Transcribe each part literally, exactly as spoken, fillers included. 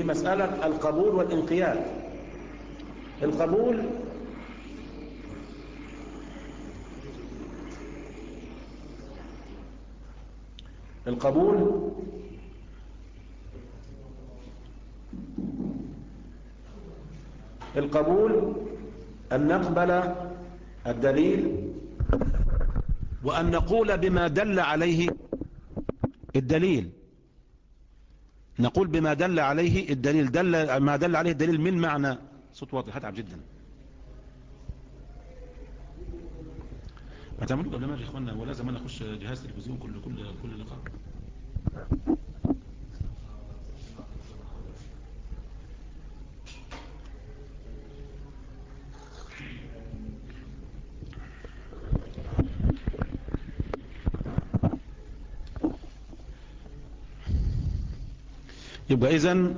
مسألة القبول والانقياد. القبول القبول القبول أن نقبل الدليل وأن نقول بما دل عليه الدليل. نقول بما دل عليه الدليل، دل ما دل عليه الدليل من معنى. صوت واضح، هتعب جدا. ما تعملوا قبل ما اجي يا اخوانا، ولازم انا اخش جهاز تلفزيون كل كل كل لقاء. يبقى اذن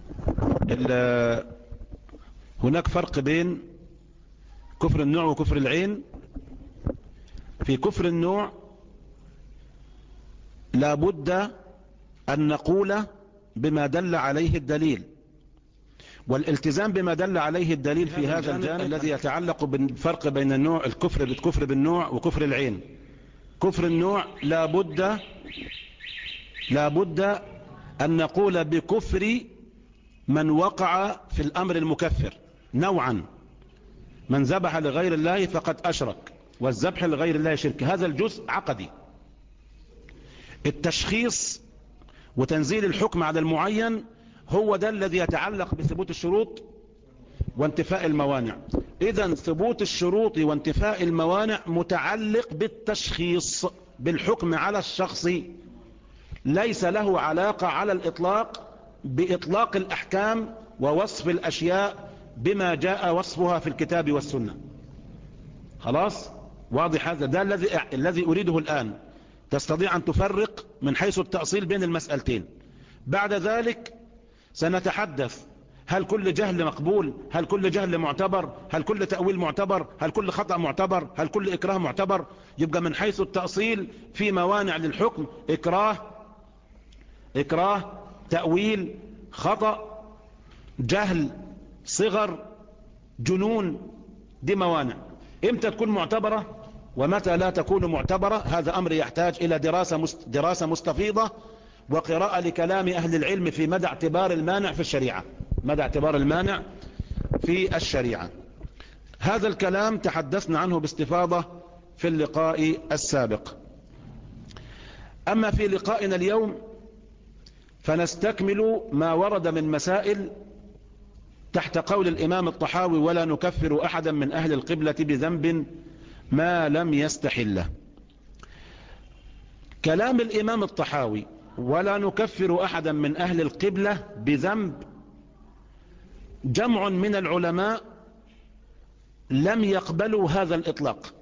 هناك فرق بين كفر النوع وكفر العين. في كفر النوع لابد أن نقول بما دل عليه الدليل، والالتزام بما دل عليه الدليل في هذا الجانب الذي يتعلق بالفرق بين النوع الكفر بالكفر بالنوع وكفر العين. كفر النوع لابد لابد أن نقول بكفر من وقع في الأمر المكفر نوعا. من ذبح لغير الله فقد أشرك، والذبح لغير الله شرك. هذا الجزء عقدي. التشخيص وتنزيل الحكم على المعين هو ده الذي يتعلق بثبوت الشروط وانتفاء الموانع. إذن ثبوت الشروط وانتفاء الموانع متعلق بالتشخيص، بالحكم على الشخص، ليس له علاقة على الإطلاق بإطلاق الأحكام ووصف الأشياء بما جاء وصفها في الكتاب والسنة. خلاص واضح هذا؟ ده الذي الذي أريده الآن. تستطيع أن تفرق من حيث التأصيل بين المسألتين. بعد ذلك سنتحدث هل كل جهل مقبول، هل كل جهل معتبر، هل كل تأويل معتبر، هل كل خطأ معتبر، هل كل إكراه معتبر. يبقى من حيث التأصيل في موانع للحكم: إكراه إكراه تأويل، خطأ، جهل، صغر، جنون. دي موانع. امتى تكون معتبرة ومتى لا تكون معتبرة؟ هذا أمر يحتاج إلى دراسة دراسة مستفيضة وقراءة لكلام أهل العلم في مدى اعتبار المانع في الشريعة. مدى اعتبار المانع في الشريعة. هذا الكلام تحدثنا عنه باستفاضة في اللقاء السابق. أما في لقائنا اليوم فنستكمل ما ورد من مسائل تحت قول الإمام الطحاوي: ولا نكفر أحدا من أهل القبلة بذنب ما لم يستحله. كلام الإمام الطحاوي ولا نكفر أحدا من أهل القبلة بذنب، جمع من العلماء لم يقبلوا هذا الإطلاق.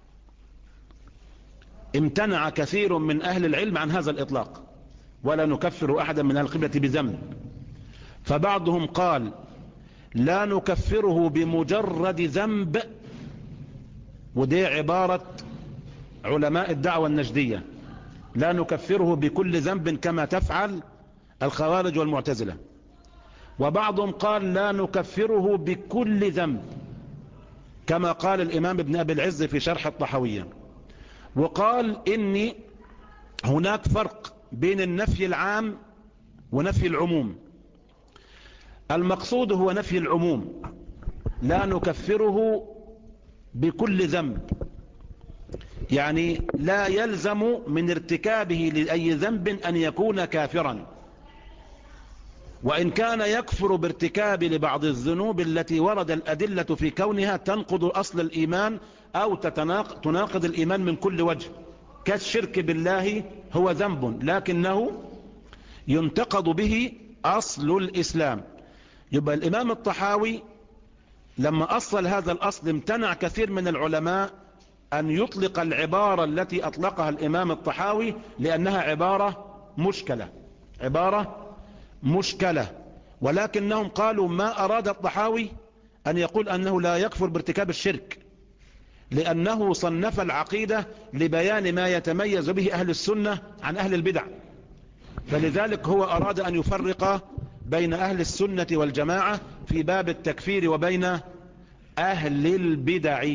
امتنع كثير من أهل العلم عن هذا الإطلاق: ولا نكفر أحدا من أهل القبلة بذنب. فبعضهم قال: لا نكفره بمجرد ذنب، ودي عبارة علماء الدعوة النجدية، لا نكفره بكل ذنب كما تفعل الخوارج والمعتزلة. وبعضهم قال: لا نكفره بكل ذنب كما قال الإمام ابن أبي العز في شرح الطحاوية. وقال إن هناك فرق بين النفي العام ونفي العموم. المقصود هو نفي العموم، لا نكفره بكل ذنب، يعني لا يلزم من ارتكابه لأي ذنب أن يكون كافرا، وإن كان يكفر بارتكاب لبعض الذنوب التي ورد الأدلة في كونها تنقض أصل الإيمان أو تناقض الإيمان من كل وجه، كالشرك بالله. هو ذنب لكنه ينتقض به أصل الإسلام. يبقى الإمام الطحاوي لما أصل هذا الأصل امتنع كثير من العلماء أن يطلق العبارة التي أطلقها الإمام الطحاوي، لأنها عبارة مشكلة عبارة مشكلة ولكنهم قالوا: ما أراد الطحاوي أن يقول أنه لا يكفر بارتكاب الشرك، لأنه صنف العقيدة لبيان ما يتميز به أهل السنة عن أهل البدع، فلذلك هو أراد أن يفرق بين أهل السنة والجماعة في باب التكفير وبين أهل البدع.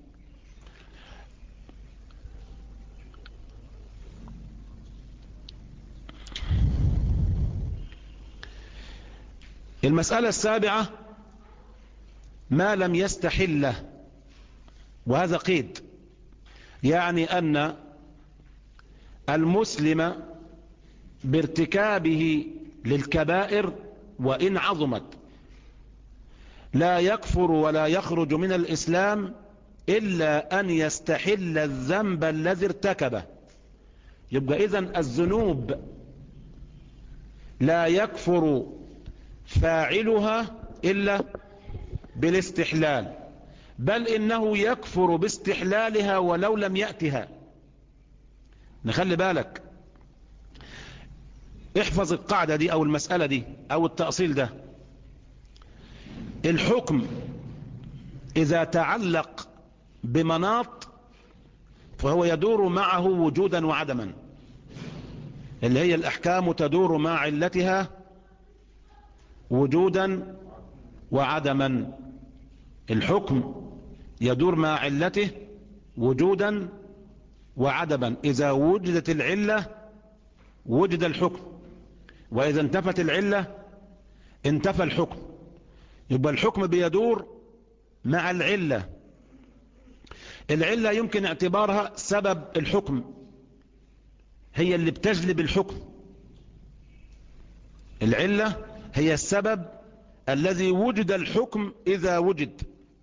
المسألة السابعة ما لم يستحله، وهذا قيد، يعني أن المسلم بارتكابه للكبائر وإن عظمت لا يكفر ولا يخرج من الإسلام إلا أن يستحل الذنب الذي ارتكبه. يبقى إذن الذنوب لا يكفر فاعلها إلا بالاستحلال، بل إنه يكفر باستحلالها ولو لم يأتها. نخلي بالك، احفظ القاعدة دي أو المسألة دي أو التأصيل ده. الحكم إذا تعلق بمناط فهو يدور معه وجودا وعدما، اللي هي الأحكام تدور مع علتها وجودا وعدما. الحكم يدور مع علته وجودا وعدما، إذا وجدت العلة وجد الحكم، وإذا انتفت العلة انتفى الحكم. يبقى الحكم بيدور مع العلة. العلة يمكن اعتبارها سبب الحكم، هي اللي بتجلب الحكم. العلة هي السبب الذي وجد الحكم إذا وجد.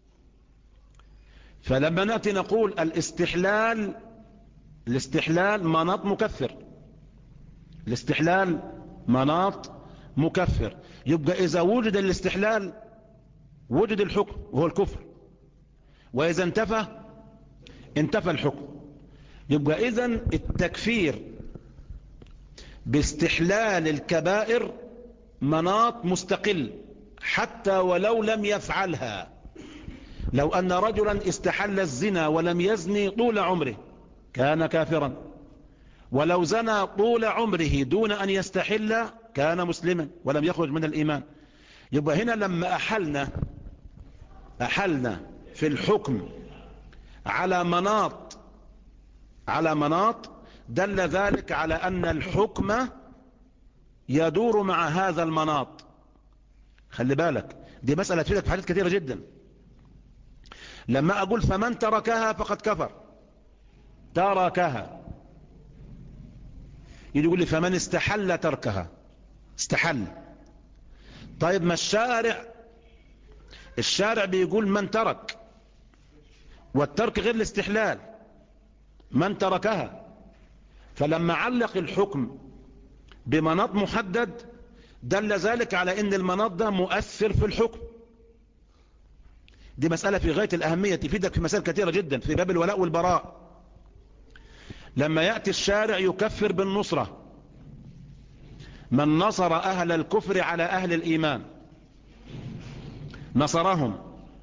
فلما نأتي نقول الاستحلال، الاستحلال مناط مكفر، الاستحلال مناط مكفر. يبقى إذا وجد الاستحلال وجد الحكم وهو الكفر، وإذا انتفى انتفى الحكم. يبقى إذن التكفير باستحلال الكبائر مناط مستقل حتى ولو لم يفعلها. لو أن رجلا استحل الزنا ولم يزني طول عمره كان كافرا، ولو زنى طول عمره دون أن يستحل كان مسلما ولم يخرج من الإيمان. يبقى هنا لما أحلنا أحلنا في الحكم على مناط على مناط دل ذلك على أن الحكم يدور مع هذا المناط. خلي بالك، دي مسألة تفيدك في حاجات كثيرة جدا. لما أقول فمن تركها فقد كفر، تركها، يقول لي فمن استحل تركها، استحل. طيب ما الشارع الشارع بيقول من ترك، والترك غير الاستحلال، من تركها. فلما علق الحكم بمناط محدد دل ذلك على ان المناط ده مؤثر في الحكم. دي مسألة في غاية الأهمية، تفيدك في مسائل كثيرة جدا في باب الولاء والبراء. لما يأتي الشارع يكفر بالنصرة، من نصر أهل الكفر على أهل الإيمان نصرهم،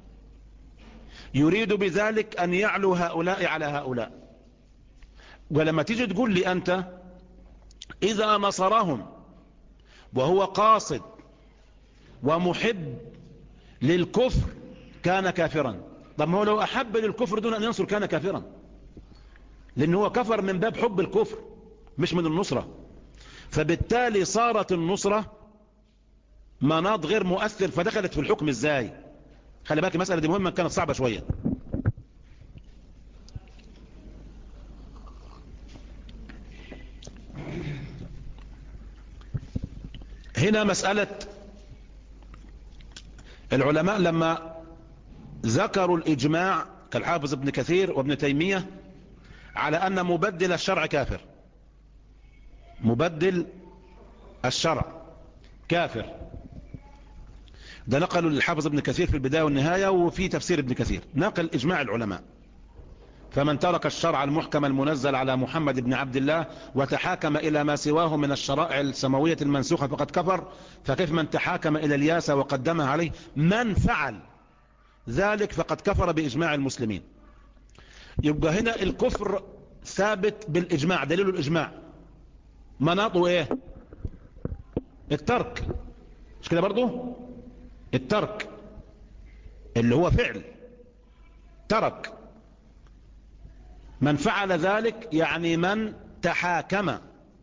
يريد بذلك أن يعلو هؤلاء على هؤلاء. ولما تيجي تقول لي أنت إذا نصرهم وهو قاصد ومحب للكفر كان كافرا. طب ما هو لو أحب للكفر دون أن ينصر كان كافرا، لأنه هو كفر من باب حب الكفر مش من النصرة. فبالتالي صارت النصرة مناط غير مؤثر، فدخلت في الحكم ازاي؟ خلي بالك المسألة دي مهمة، كانت صعبة شوية. هنا مسألة العلماء لما ذكروا الإجماع كالحافظ ابن كثير وابن تيمية على أن مبدل الشرع كافر، مبدل الشرع كافر، ده نقلوا للحافظ ابن كثير في البداية والنهاية، وفي تفسير ابن كثير نقل إجماع العلماء. فمن ترك الشرع المحكم المنزل على محمد بن عبد الله وتحاكم إلى ما سواه من الشرائع السماوية المنسوخة فقد كفر، فكيف من تحاكم إلى الياسة وقدمها عليه؟ من فعل ذلك فقد كفر بإجماع المسلمين. يبقى هنا الكفر ثابت بالإجماع، دليل الإجماع مناطه إيه؟ الترك. مش كده برضو؟ الترك اللي هو فعل ترك. من فعل ذلك يعني من تحاكم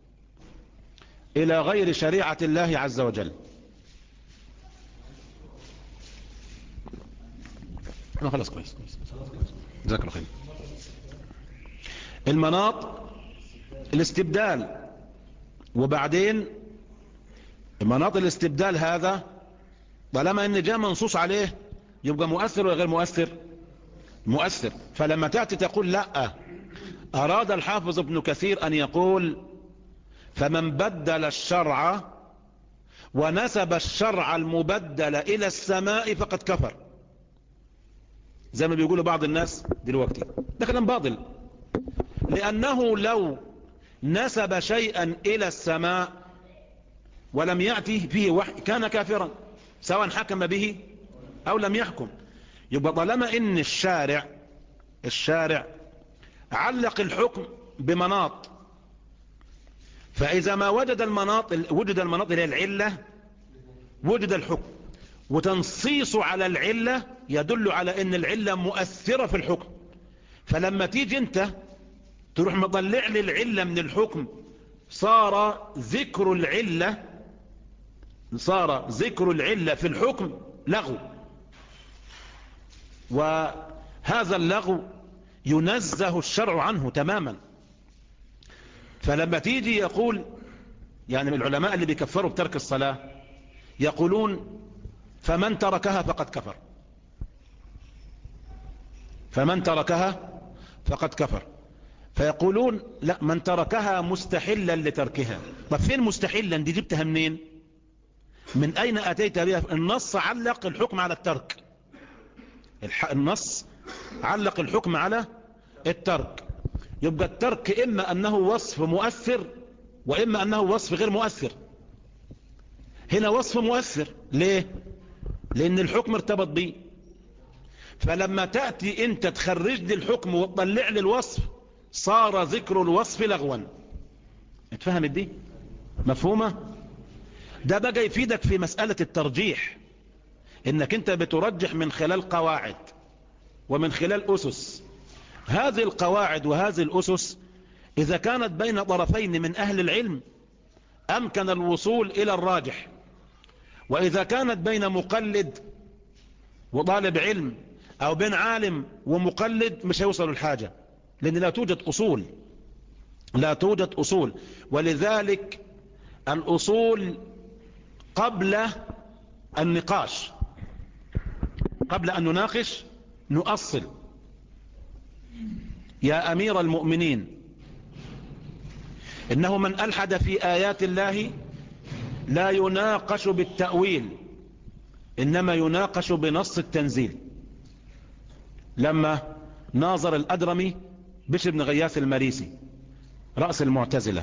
إلى غير شريعة الله عز وجل. أنا خلاص كويس كويس جزاك الله خير. المناط الاستبدال، وبعدين مناط الاستبدال هذا طالما ان جاء منصوص عليه يبقى مؤثر ولا غير مؤثر؟ مؤثر. فلما تأتي تقول لا، أراد الحافظ ابن كثير أن يقول فمن بدل الشرع ونسب الشرع المبدل إلى السماء فقد كفر، زي ما بيقولوا بعض الناس دلوقتي. ده كلام باطل، لأنه لو نسب شيئا إلى السماء ولم يأتي فيه وحي كان كافرا، سواء حكم به أو لم يحكم. يبقى طالما إن الشارع الشارع علق الحكم بمناط، فإذا ما وجد المناط وجد المناط اللي هي العلة وجد الحكم، وتنصيص على العلة يدل على ان العلة مؤثرة في الحكم. فلما تيجي انت تروح مطلع لي العلة من الحكم، صار ذكر العلة صار ذكر العلة في الحكم لغو، وهذا اللغو ينزه الشرع عنه تماما. فلما تيجي يقول يعني من العلماء اللي بيكفروا بترك الصلاة يقولون فمن تركها فقد كفر، فمن تركها فقد كفر. فيقولون لا، من تركها مستحلا لتركها. طب فين مستحلا دي جبتها منين؟ من أين أتيت بها؟ النص علق الحكم على الترك، النص علق الحكم على الترك. يبقى الترك إما أنه وصف مؤثر وإما أنه وصف غير مؤثر. هنا وصف مؤثر، ليه؟ لأن الحكم ارتبط به. فلما تأتي أنت تخرج لي الحكم وتطلع لي الوصف صار ذكر الوصف لغوا. اتفهمت دي؟ مفهومة؟ ده بقى يفيدك في مسألة الترجيح، انك انت بترجح من خلال قواعد ومن خلال أسس. هذه القواعد وهذه الأسس إذا كانت بين طرفين من أهل العلم أمكن الوصول إلى الراجح، وإذا كانت بين مقلد وطالب علم أو بين عالم ومقلد مش هيوصل الحاجة، لأن لا توجد أصول لا توجد أصول. ولذلك الأصول قبل النقاش، قبل أن نناقش نؤصل. يا أمير المؤمنين، إنه من ألحد في آيات الله لا يناقش بالتأويل، إنما يناقش بنص التنزيل. لما ناظر الأدرمي بشر بن غياث المريسي رأس المعتزلة،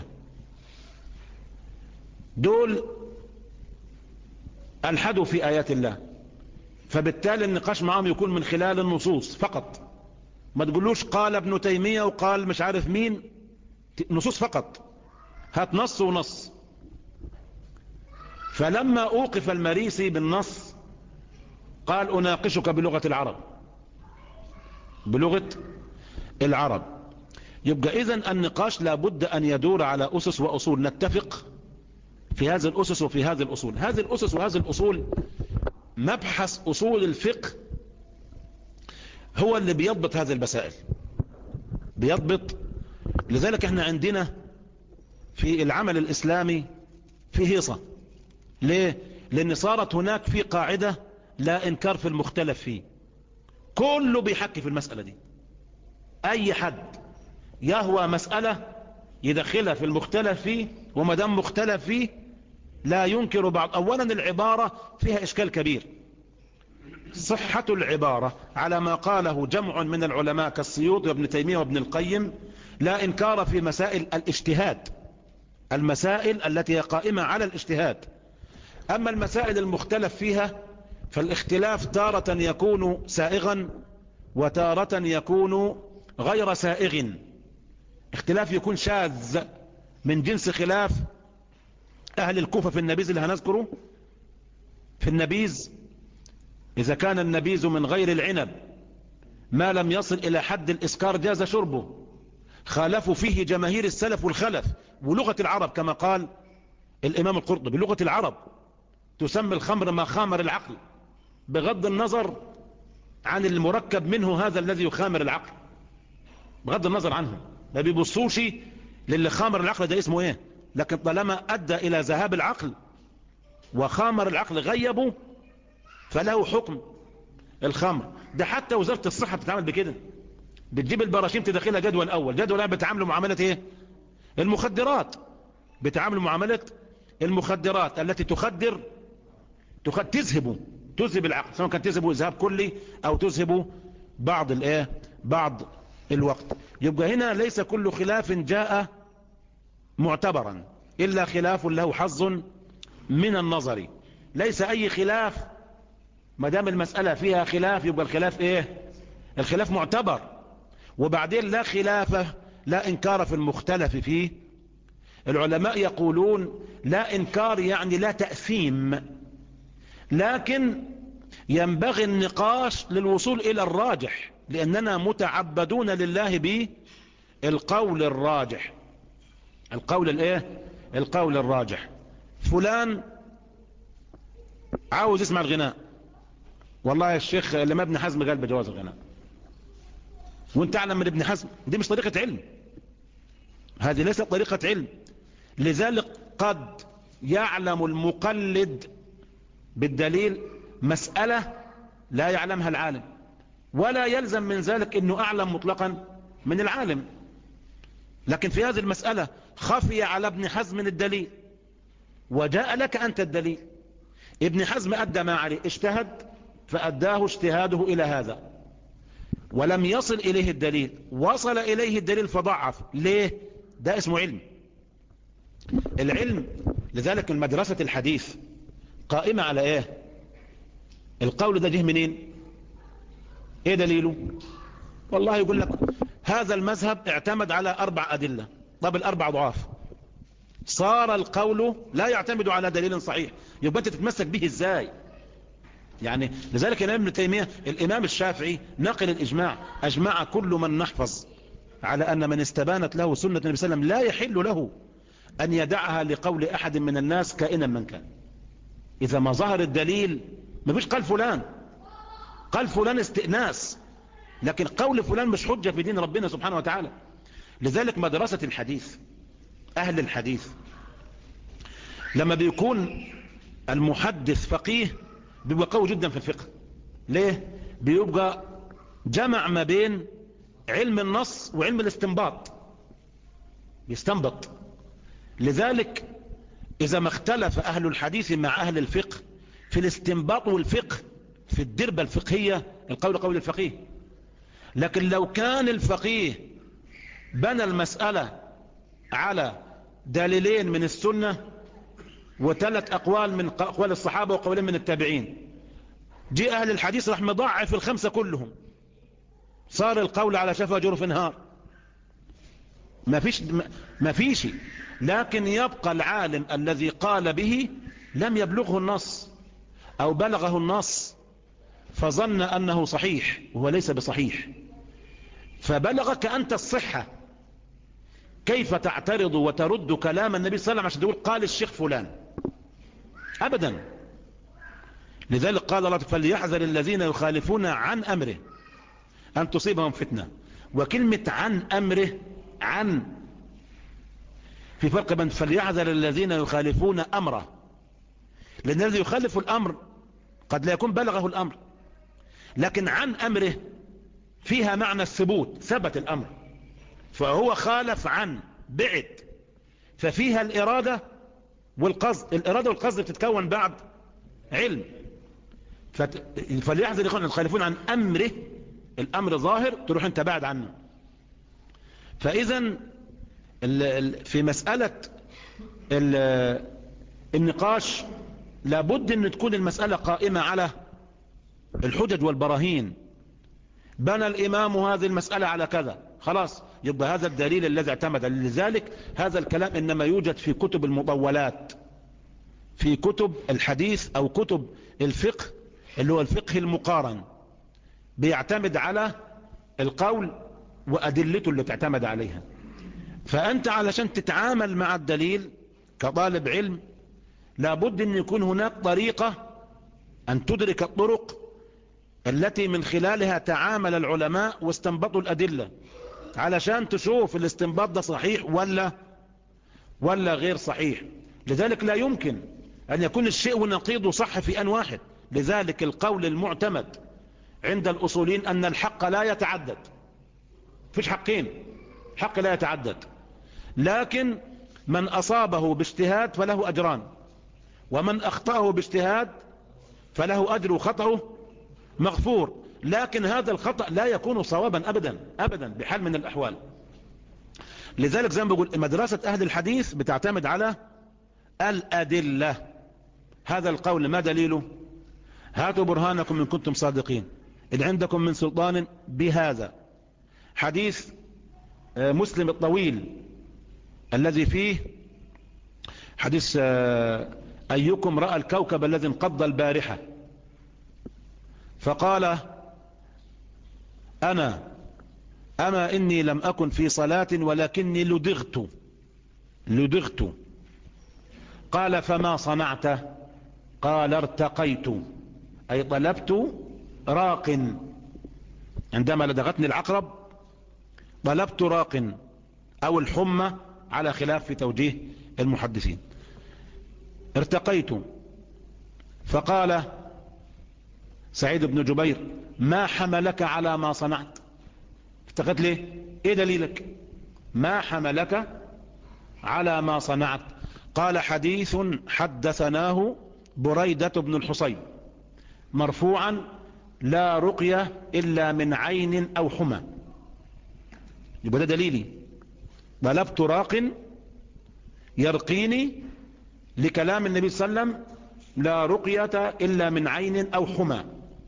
دول ألحدوا في آيات الله، فبالتالي النقاش معهم يكون من خلال النصوص فقط. ما تقولوش قال ابن تيمية وقال مش عارف مين، نصوص فقط، هات نص ونص. فلما أوقف المريسي بالنص قال أناقشك بلغة العرب، بلغة العرب. يبقى إذن النقاش لابد أن يدور على أسس وأصول، نتفق في هذه الأسس وفي هذه الأصول. هذه الأسس وهذه الأصول مبحث أصول الفقه هو اللي بيضبط هذه المسائل، بيضبط. لذلك احنا عندنا في العمل الإسلامي في هيصة. ليه؟ لأن صارت هناك في قاعدة لا إنكار في المختلف فيه، كله بيحكي في المسألة دي. أي حد يهوى مسألة يدخلها في المختلف فيه، وما دام مختلف فيه لا ينكر بعض. أولا العبارة فيها إشكال كبير، صحة العبارة على ما قاله جمع من العلماء كالسيوطي وابن تيمية وابن القيم، لا إنكار في مسائل الاجتهاد، المسائل التي هي قائمة على الاجتهاد. أما المسائل المختلف فيها فالاختلاف تارة يكون سائغا وتارة يكون غير سائغ. اختلاف يكون شاذ من جنس خلاف أهل الكوفة في النبيذ اللي هنذكره، في النبيذ إذا كان النبيذ من غير العنب ما لم يصل إلى حد الإسكار جاز شربه. خالفوا فيه جماهير السلف والخلف. ولغة العرب كما قال الإمام القرطبي لغة العرب تسمي الخمر ما خامر العقل، بغض النظر عن المركب منه هذا الذي يخامر العقل، بغض النظر عنه، ما بيبصوش للي خامر العقل ده اسمه ايه، لكن طالما أدى إلى ذهاب العقل وخامر العقل غيبه فله حكم الخمر ده. حتى وزارة الصحة بتتعامل بكده، بتجيب البراشيم تدخلها جدول أول. جدول بتعاملوا معاملة ايه؟ المخدرات. بتعاملوا معاملة المخدرات التي تخدر تخد تذهب تذهب العقل، سواء كان تذهب ذهاب كلي أو تذهب بعض الايه بعض الوقت. يبقى هنا ليس كل خلاف جاء معتبرا إلا خلاف له حظ من النظر. ليس أي خلاف ما دام المسألة فيها خلاف يبقى الخلاف ايه؟ الخلاف معتبر. وبعدين لا خلاف لا إنكار في المختلف فيه. العلماء يقولون لا إنكار يعني لا تأثيم، لكن ينبغي النقاش للوصول إلى الراجح، لأننا متعبدون لله بالقول الراجح. القول الايه؟ القول الراجح. فلان عاوز يسمع الغناء، والله يا الشيخ لما ابن حزم قال بجواز الغناء، وانت تعلم من ابن حزم دي مش طريقة علم، هذه ليست طريقة علم. لذلك قد يعلم المقلد بالدليل مسألة لا يعلمها العالم، ولا يلزم من ذلك انه اعلم مطلقا من العالم. لكن في هذه المسألة خفي على ابن حزم الدليل وجاء لك انت الدليل. ابن حزم ادى ما عليه، اجتهد فأداه اجتهاده إلى هذا ولم يصل إليه الدليل، وصل إليه الدليل فضعف. ليه؟ ده اسمه علم. العلم لذلك المدرسة الحديث قائمة على ايه؟ القول ده جه منين؟ ايه دليله؟ والله يقول لك هذا المذهب اعتمد على اربع ادلة. طب الاربع ضعاف، صار القول لا يعتمد على دليل صحيح، يبقى انت تتمسك به ازاي؟ يعني لذلك الامام ابن تيمية الامام الشافعي نقل الاجماع، اجمع كل من نحفظ على ان من استبانت له سنة النبي صلى الله عليه وسلم لا يحل له ان يدعها لقول احد من الناس كائنا من كان. اذا ما ظهر الدليل ما فيش قال فلان، قال فلان استئناس، لكن قول فلان مش حجة في دين ربنا سبحانه وتعالى. لذلك مدرسة الحديث، اهل الحديث لما بيكون المحدث فقيه بيبقى قوي جدا في الفقه. ليه؟ بيبقى جمع ما بين علم النص وعلم الاستنباط، بيستنبط. لذلك اذا ما اختلف اهل الحديث مع اهل الفقه في الاستنباط والفقه في الدربة الفقهية، القول قول الفقيه. لكن لو كان الفقيه بنى المسألة على دليلين من السنة وثلاث أقوال من أقوال الصحابة وقولين من التابعين، جاء أهل الحديث رح مضاعف الخمسة كلهم، صار القول على شفا جرف نهار. ما فيش ما فيش لكن يبقى العالم الذي قال به لم يبلغه النص أو بلغه النص فظن أنه صحيح وهو ليس بصحيح، فبلغك أنت الصحة. كيف تعترض وترد كلام النبي صلى الله عليه وسلم عشان تقول قال الشيخ فلان؟ أبدا. لذلك قال الله فليحذر الذين يخالفون عن أمره أن تصيبهم فتنة. وكلمة عن أمره، عن، في فرق بين فليحذر الذين يخالفون أمره، لأن الذي يخالف الأمر قد لا يكون بلغه الأمر، لكن عن أمره فيها معنى الثبوت، ثبت الأمر، فهو خالف عن بعد، ففيها الإرادة والقصد. الإرادة والقصد بتتكون بعد علم. فليحذر يكون الخالفون عن أمره، الأمر ظاهر تروح انت بعد عنه. فإذا في مسألة النقاش لابد ان تكون المسألة قائمة على الحجج والبراهين. بنى الإمام هذه المسألة على كذا، خلاص يبقى هذا الدليل الذي اعتمد. لذلك هذا الكلام إنما يوجد في كتب المطولات، في كتب الحديث او كتب الفقه اللي هو الفقه المقارن، بيعتمد على القول وادلته اللي تعتمد عليها. فانت علشان تتعامل مع الدليل كطالب علم لابد ان يكون هناك طريقة ان تدرك الطرق التي من خلالها تعامل العلماء واستنبطوا الادلة، علشان تشوف الاستنباط ده صحيح ولا ولا غير صحيح. لذلك لا يمكن ان يكون الشيء ونقيضه صح في ان واحد. لذلك القول المعتمد عند الاصوليين ان الحق لا يتعدد، فيش حقين، حق لا يتعدد، لكن من اصابه باجتهاد فله اجران، ومن اخطأه باجتهاد فله اجر وخطأه مغفور. لكن هذا الخطأ لا يكون صوابا ابدا ابدا بحال من الاحوال. لذلك زي ما بقول مدرسة اهل الحديث بتعتمد على الادلة. هذا القول ما دليله؟ هاتوا برهانكم ان كنتم صادقين، ان عندكم من سلطان بهذا. حديث مسلم الطويل الذي فيه حديث ايكم رأى الكوكب الذي انقض البارحة فقال انا اما اني لم اكن في صلاة ولكني لدغت لدغت قال فما صنعت؟ قال ارتقيت، اي طلبت راق، عندما لدغتني العقرب طلبت راق او الحمى على خلاف في توجيه المحدثين. ارتقيت. فقال سعيد بن جبير ما حملك على ما صنعت؟ ارتقيت ليه؟ ايه دليلك؟ ما حملك على ما صنعت؟ قال حديث حدثناه بريدة بن الحصيب مرفوعا لا رقية الا من عين او حمى. يبقى ده دليلي، طلبت راق يرقيني لكلام النبي صلى الله عليه وسلم لا رقية الا من عين او حمى.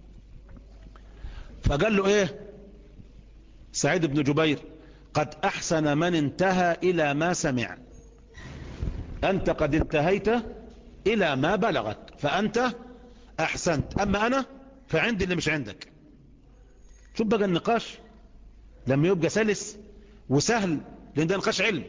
فقال له ايه سعيد بن جبير؟ قد احسن من انتهى الى ما سمع، انت قد انتهيت الى ما بلغت فانت احسنت، اما انا فعندي اللي مش عندك. شوف بقى النقاش لما يبقى سلس وسهل، لان ده نقاش علم.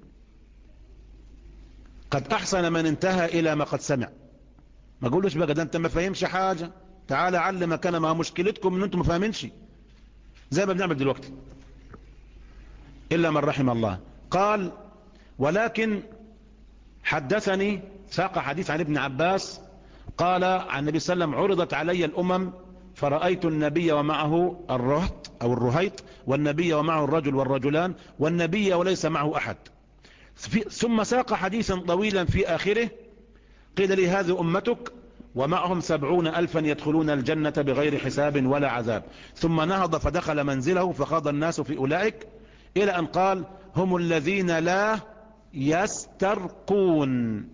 قد احسن من انتهى الى ما قد سمع. ما اقولوش بقى ده انت ما فاهمش حاجة، تعال علمك انا، ما مشكلتكم ان انتم ما فاهمينش زي ما بنعمل دلوقتي الا من رحم الله. قال ولكن حدثني، ساق حديث عن ابن عباس قال عن النبي صلى الله عليه وسلم عرضت علي الامم فرأيت النبي ومعه الرهط او الرهيط، والنبي ومعه الرجل والرجلان، والنبي وليس معه احد. ثم ساق حديثا طويلا في اخره قيل لي هذه امتك ومعهم سبعون الفا يدخلون الجنة بغير حساب ولا عذاب. ثم نهض فدخل منزله فخاض الناس في اولئك الى ان قال هم الذين لا يسترقون،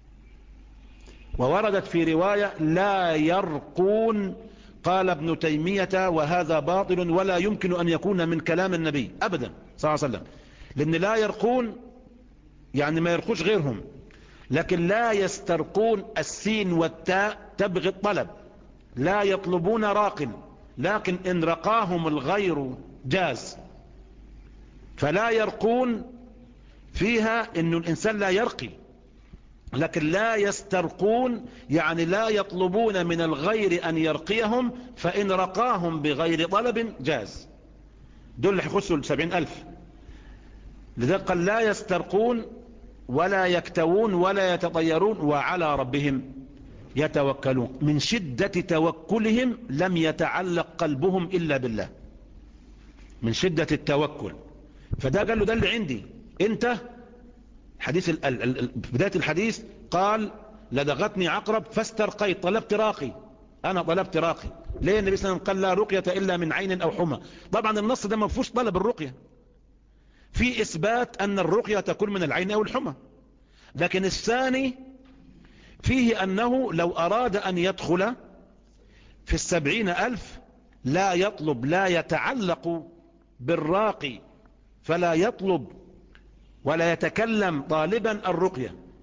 ووردت في رواية لا يرقون. قال ابن تيمية وهذا باطل ولا يمكن ان يكون من كلام النبي ابدا صلى الله عليه وسلم، لان لا يرقون يعني ما يرقوش غيرهم، لكن لا يسترقون السين والتاء تبغي الطلب، لا يطلبون راق، لكن ان رقاهم الغير جاز. فلا يرقون فيها انه الانسان لا يرقي، لكن لا يسترقون يعني لا يطلبون من الغير ان يرقيهم، فان رقاهم بغير طلب جاز. دول اللي يخصوا سبعين الف. لذلك قال لا يسترقون ولا يكتوون ولا يتطيرون وعلى ربهم يتوكلون. من شدة توكلهم لم يتعلق قلبهم إلا بالله، من شدة التوكل. فده قال له ده اللي عندي انت. حديث ال ال ال بداية الحديث قال لدغتني عقرب فاسترقيت، طلبت راقي، انا طلبت راقي. ليه النبي صلى الله عليه وسلم قال لا رقية الا من عين او حمى؟ طبعا النص ده ما فيهوش طلب الرقية، في اثبات ان الرقية تكون من العين او الحمى، لكن الثاني فيه انه لو اراد ان يدخل في السبعين الف لا يطلب، لا يتعلق بالراقي، فلا يطلب ولا يتكلم طالبا الرقية،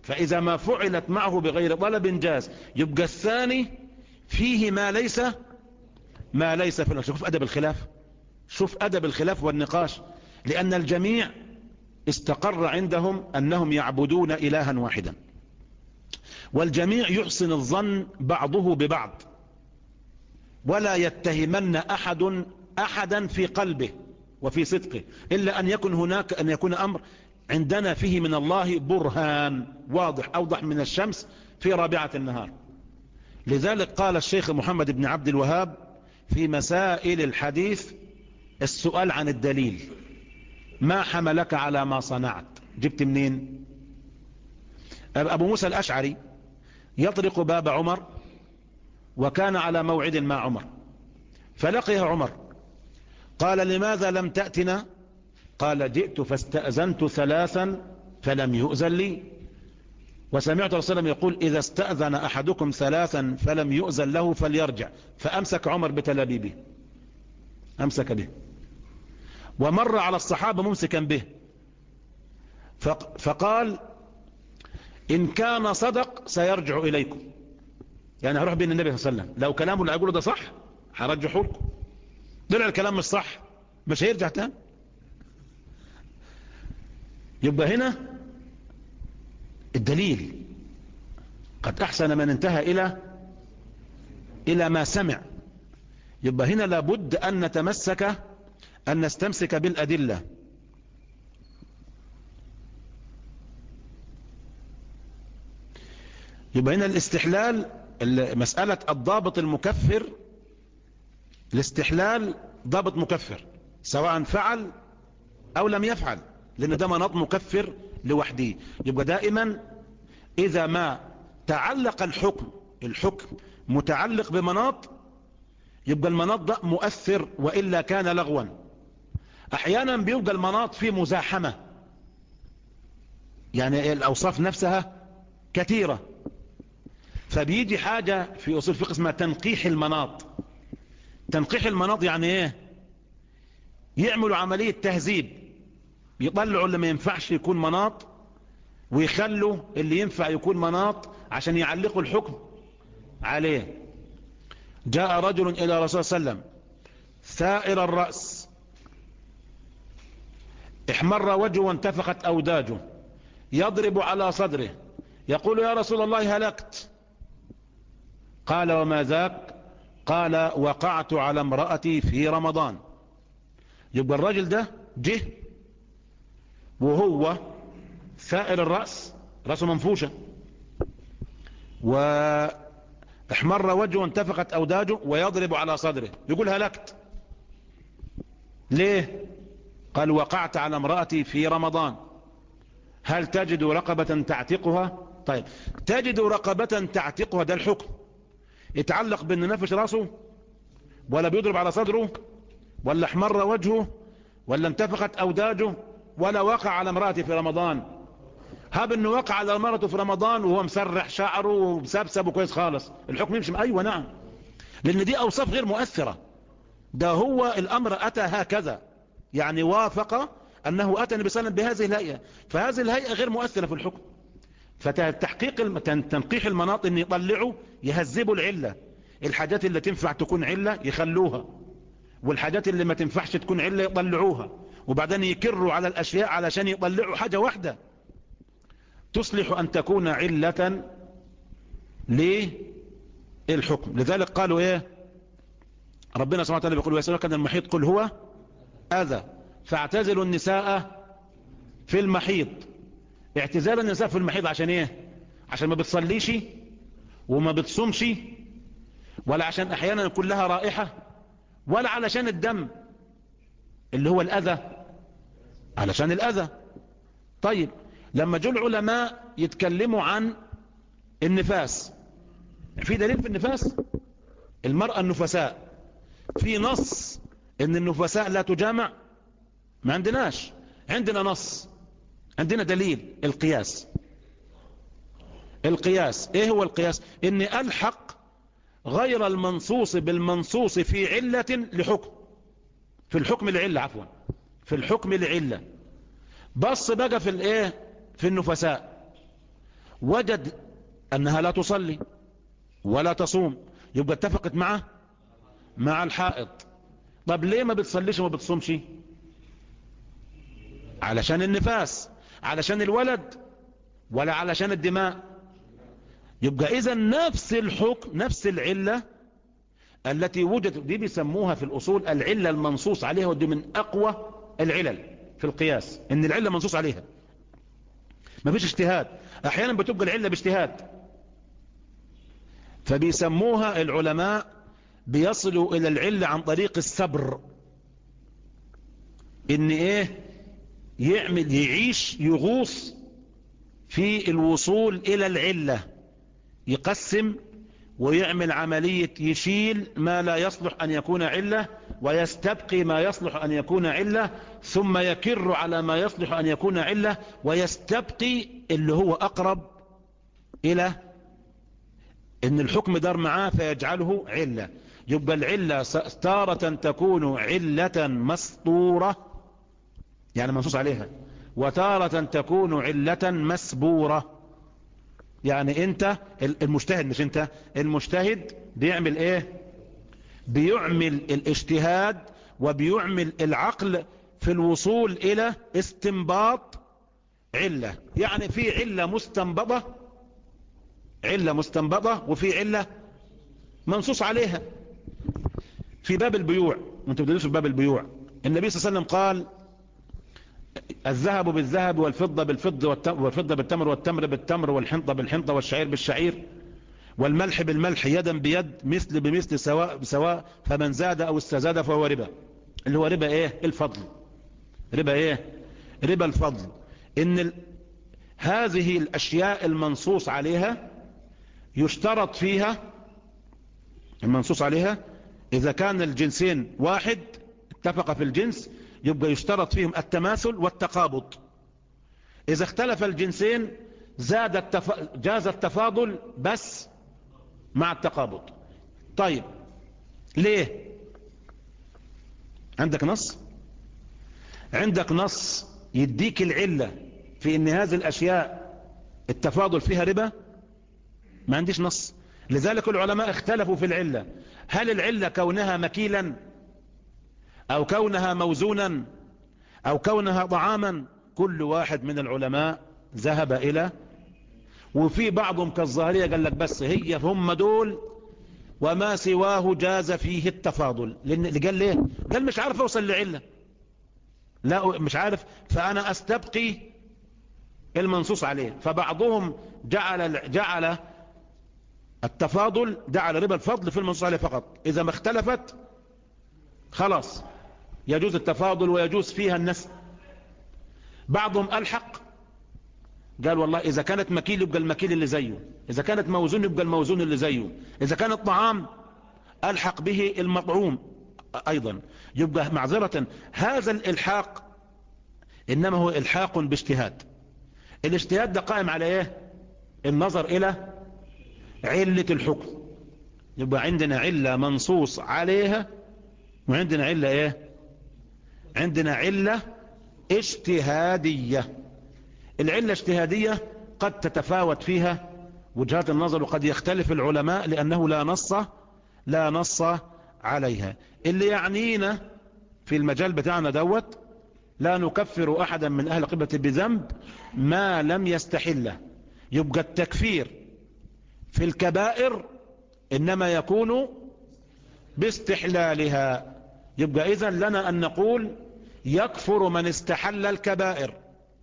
فإذا ما فعلت معه بغير طلب جاز. يبقى الثاني فيه ما ليس ما ليس في الأصل. شوف أدب الخلاف، شوف أدب الخلاف والنقاش، لأن الجميع استقر عندهم أنهم يعبدون إلها واحدا، والجميع يحسن الظن بعضه ببعض، ولا يتهمن أحد أحدا في قلبه وفي صدقه، إلا أن يكون هناك أن يكون أمر عندنا فيه من الله برهان واضح أوضح من الشمس في رابعة النهار. لذلك قال الشيخ محمد بن عبد الوهاب في مسائل الحديث السؤال عن الدليل: ما حملك على ما صنعت؟ جبت منين؟ أبو موسى الأشعري يطرق باب عمر وكان على موعد مع عمر، فلقيه عمر قال: لماذا لم تأتنا؟ قال: جئت فاستأذنت ثلاثا فلم يؤذن لي، وسمعت رسول الله يقول: إذا استأذن أحدكم ثلاثا فلم يؤذن له فليرجع. فأمسك عمر بتلابيبه، أمسك به، ومر على الصحابة ممسكا به، فقال: إن كان صدق سيرجع إليكم، يعني هروح بين النبي صلى الله عليه وسلم، لو كلامه اللي أقوله ده صح هرجحه لكم، طلع الكلام مش صح مش هيرجع تاني. يبقى هنا الدليل: قد أحسن من انتهى إلى إلى ما سمع. يبقى هنا لابد أن نتمسك أن نستمسك بالأدلة. يبقى هنا الاستحلال، مسألة الضابط المكفر، الاستحلال ضابط مكفر سواء فعل أو لم يفعل، لأن ده مناط مكفر لوحده. يبقى دائما إذا ما تعلق الحكم الحكم متعلق بمناط، يبقى المناط ده مؤثر وإلا كان لغوا. أحيانا بيبقى المناط فيه مزاحمة، يعني الأوصاف نفسها كثيرة، فبيجي حاجة في أصول الفقه اسمها تنقيح المناط. تنقيح المناط يعني إيه؟ يعملوا عملية تهذيب، يطلعوا اللي ما ينفعش يكون مناط ويخلوا اللي ينفع يكون مناط عشان يعلقوا الحكم عليه. جاء رجل إلى رسول صلى الله عليه وسلم ثائر الرأس، احمر وجهه وانتفخت أوداجه، يضرب على صدره، يقول: يا رسول الله هلكت. قال: وما ذاك؟ قال: وقعت على امرأتي في رمضان. يبقى الراجل ده جه وهو ثائر الرأس، رأسه منفوشة، واحمر وجهه وانتفخت أوداجه ويضرب على صدره، يقول: هلكت. ليه؟ قال: وقعت على امرأتي في رمضان، هل تجد رقبة تعتقها؟ طيب، تجد رقبة تعتقها ده الحكم يتعلق بأن نفش رأسه، ولا بيضرب على صدره، ولا احمر وجهه، ولا انتفخت أوداجه، ولا وقع على امرأته في رمضان. هاب انه وقع على امرأته في رمضان وهو مسرح شعره ومسبسب وكويس خالص، الحكم يمشي. ايوه نعم، لان دي اوصاف غير مؤثرة، ده هو الامر اتى هكذا، يعني وافق انه اتى النبي صلى الله عليه وسلم بهذه الهيئة، فهذه الهيئة غير مؤثرة في الحكم. فتحقيق تنقيح المناط ان يطلعوا يهذبوا العلة، الحاجات اللي تنفع تكون علة يخلوها، والحاجات اللي ما تنفعش تكون علة يطلعوها، وبعدين يكروا على الاشياء علشان يطلعوا حاجة واحدة تصلح ان تكون علة للحكم. لذلك قالوا ايه؟ ربنا سبحانه وتعالى بيقول: ويسألونك عن المحيض قل هو اذى فاعتزلوا النساء في المحيض. اعتزال النساء في المحيض عشان ايه؟ عشان ما بتصليش وما بتصومش، ولا عشان احيانا يكون لها رائحة، ولا علشان الدم اللي هو الاذى، علشان الاذى. طيب، لما جو العلماء يتكلموا عن النفاس، في دليل في النفاس؟ المرأة النفساء في نص ان النفساء لا تجامع؟ ما عندناش، عندنا نص، عندنا دليل، القياس. القياس ايه هو القياس؟ اني الحق غير المنصوص بالمنصوص في علة لحكم، في الحكم العلة، عفوا في الحكم العلة. بص بقى في الايه؟ في النفساء، وجد أنها لا تصلي ولا تصوم، يبقى اتفقت معه مع الحائض. طب ليه ما بتصليش وما بتصومش؟ علشان النفاس، علشان الولد، ولا علشان الدماء؟ يبقى إذا نفس الحكم، نفس العلة التي وجدت دي بيسموها في الأصول العلة المنصوص عليها، ودي من أقوى العلل في القياس، إن العلة منصوص عليها ما فيش اجتهاد. أحيانا بتبقى العلة باجتهاد، فبيسموها العلماء بيصلوا إلى العلة عن طريق الصبر. إن إيه؟ يعمل يعيش يغوص في الوصول إلى العلة، يقسم ويعمل عملية، يشيل ما لا يصلح أن يكون علة ويستبقي ما يصلح أن يكون علة، ثم يكر على ما يصلح أن يكون علة ويستبقي اللي هو أقرب إلى إن الحكم دار معاه فيجعله علة. يبقى العلة تارة تكون علة مسطورة يعني منصوص عليها، وتارة تكون علة مسبورة. يعني انت المجتهد، مش انت المجتهد بيعمل ايه؟ بيعمل الاجتهاد وبيعمل العقل في الوصول الى استنباط علة. يعني في علة مستنبطة، علة مستنبطة وفي علة منصوص عليها. في باب البيوع، انتوا بتدرسوا في باب البيوع، النبي صلى الله عليه وسلم قال الذهب بالذهب والفضة بالفضة والفضة بالتمر والتمر بالتمر والحنطة بالحنطة والشعير بالشعير والملح بالملح يدا بيد مثل بمثل سواء بسواء، فمن زاد او استزاد فهو ربا. اللي هو ربا ايه؟ الفضل. ربا ايه؟ ربا الفضل. ان ال... هذه الاشياء المنصوص عليها يشترط فيها، المنصوص عليها اذا كان الجنسين واحد اتفق في الجنس يبقى يشترط فيهم التماثل والتقابض. اذا اختلف الجنسين زاد التف... جاز التفاضل بس مع التقابض. طيب ليه؟ عندك نص؟ عندك نص يديك العلة في ان هذه الاشياء التفاضل فيها ربا؟ ما عنديش نص. لذلك العلماء اختلفوا في العلة، هل العلة كونها مكيلا او كونها موزونا او كونها طعاما؟ كل واحد من العلماء ذهب الى، وفي بعضهم كالظاهرية قال لك بس هي هم دول وما سواه جاز فيه التفاضل. لان اللي قال ليه؟ قال مش عارف اوصل لعلة، لا مش عارف، فانا استبقي المنصوص عليه. فبعضهم جعل جعل التفاضل، جعل ربا الفضل في المنصوص عليه فقط، اذا ما اختلفت خلاص يجوز التفاضل ويجوز فيها النسب. بعضهم الحق قال والله اذا كانت مكيل يبقى المكيل اللي زيه، اذا كانت موزون يبقى الموزون اللي زيه، اذا كانت طعام الحق به المطعوم ايضا. يبقى معذرة هذا الالحاق انما هو الحاق باجتهاد. الاجتهاد ده قائم على ايه؟ النظر الى علة الحكم. يبقى عندنا علة منصوص عليها وعندنا علة ايه؟ عندنا علة اجتهادية. العلة اجتهادية قد تتفاوت فيها وجهات النظر وقد يختلف العلماء لأنه لا نص لا نص عليها. اللي يعنينا في المجال بتاعنا دوت لا نكفر أحدا من أهل قبلة بذنب ما لم يستحله. يبقى التكفير في الكبائر إنما يكون باستحلالها. يبقى إذن لنا أن نقول يكفر من استحل الكبائر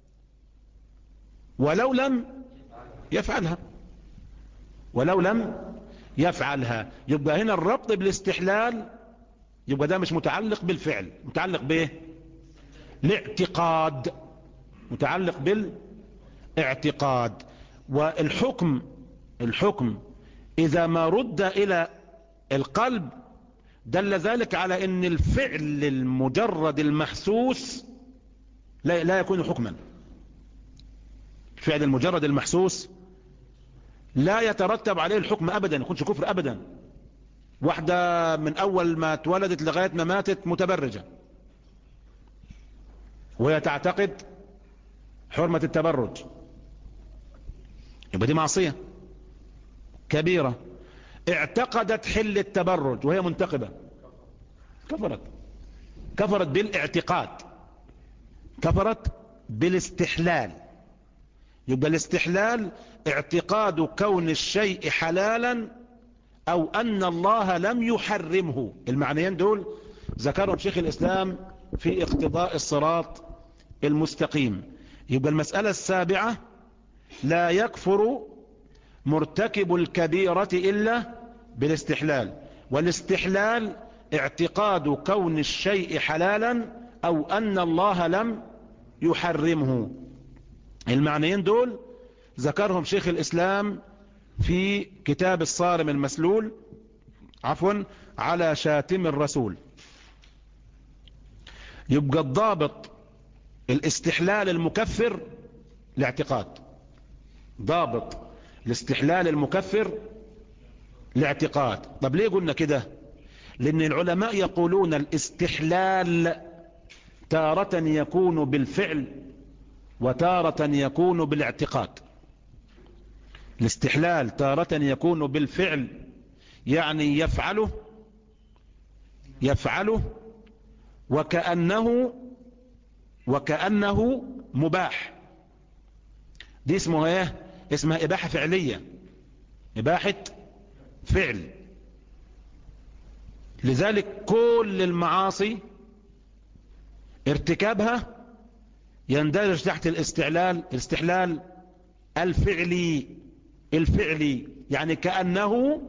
ولو لم يفعلها، ولو لم يفعلها. يبقى هنا الربط بالاستحلال يبقى ده مش متعلق بالفعل، متعلق بايه؟ الاعتقاد، متعلق بالاعتقاد. والحكم الحكم إذا ما رد إلى القلب دل ذلك على ان الفعل المجرد المحسوس لا, لا يكون حكما. الفعل المجرد المحسوس لا يترتب عليه الحكم ابدا، يكونش كفر ابدا. واحدة من اول ما اتولدت لغاية ما ماتت متبرجة وهي تعتقد حرمة التبرج، يبقى دي معصية كبيرة. اعتقدت حل التبرج وهي منتقبة، كفرت. كفرت بالاعتقاد، كفرت بالاستحلال. يبقى الاستحلال اعتقاد كون الشيء حلالا او ان الله لم يحرمه. المعنيين دول ذكرهم شيخ الاسلام في اقتضاء الصراط المستقيم. يبقى المسألة السابعة: لا يكفر مرتكب الكبيرة الا بالاستحلال. والاستحلال اعتقاد كون الشيء حلالا او ان الله لم يحرمه. المعنيين دول ذكرهم شيخ الاسلام في كتاب الصارم المسلول، عفوا، على شاتم الرسول. يبقى الضابط الاستحلال المكفر الاعتقاد. ضابط الاستحلال المكفر الاعتقاد. طب ليه قلنا كده؟ لان العلماء يقولون الاستحلال تارة يكون بالفعل وتارة يكون بالاعتقاد. الاستحلال تارة يكون بالفعل، يعني يفعله يفعله وكأنه وكأنه مباح. دي اسمها ايه؟ اسمها اباحة فعلية، اباحة فعل. لذلك كل المعاصي ارتكابها يندرج تحت الاستحلال الاستحلال الفعلي. الفعلي يعني كأنه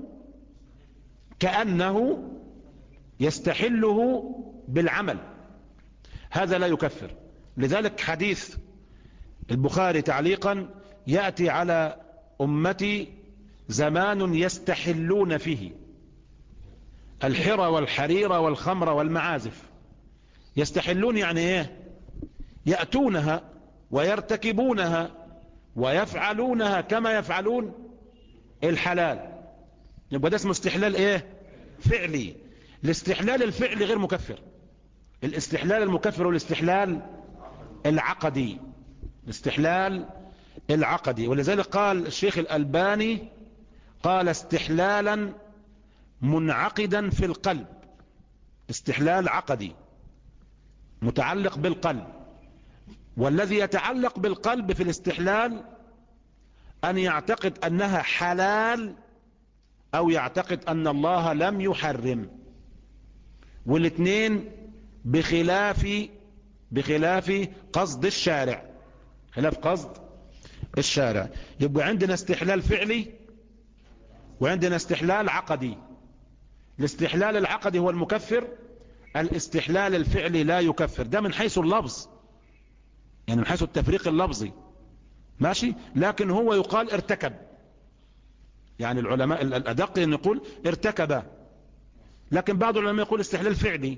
كأنه يستحله بالعمل، هذا لا يكفر. لذلك حديث البخاري تعليقا: يأتي على أمتي زمان يستحلون فيه الحرى والحرير والخمر والمعازف. يستحلون يعني ايه؟ يأتونها ويرتكبونها ويفعلونها كما يفعلون الحلال. يبقى ده اسمه استحلال ايه؟ فعلي. الاستحلال الفعلي غير مكفر. الاستحلال المكفر والاستحلال العقدي. الاستحلال العقدي. ولذلك قال الشيخ الألباني، قال: استحلالا منعقدا في القلب. استحلال عقدي متعلق بالقلب. والذي يتعلق بالقلب في الاستحلال أن يعتقد أنها حلال أو يعتقد أن الله لم يحرم. والاثنين بخلاف بخلاف قصد الشارع، خلاف قصد الشارع. يبقى عندنا استحلال فعلي وعندنا استحلال عقدي. الاستحلال العقدي هو المكفر، الاستحلال الفعلي لا يكفر. ده من حيث اللفظ، يعني من حيث التفريق اللفظي ماشي، لكن هو يقال ارتكب. يعني العلماء الأدق يقول ارتكب، لكن بعض العلماء يقول استحلال فعلي.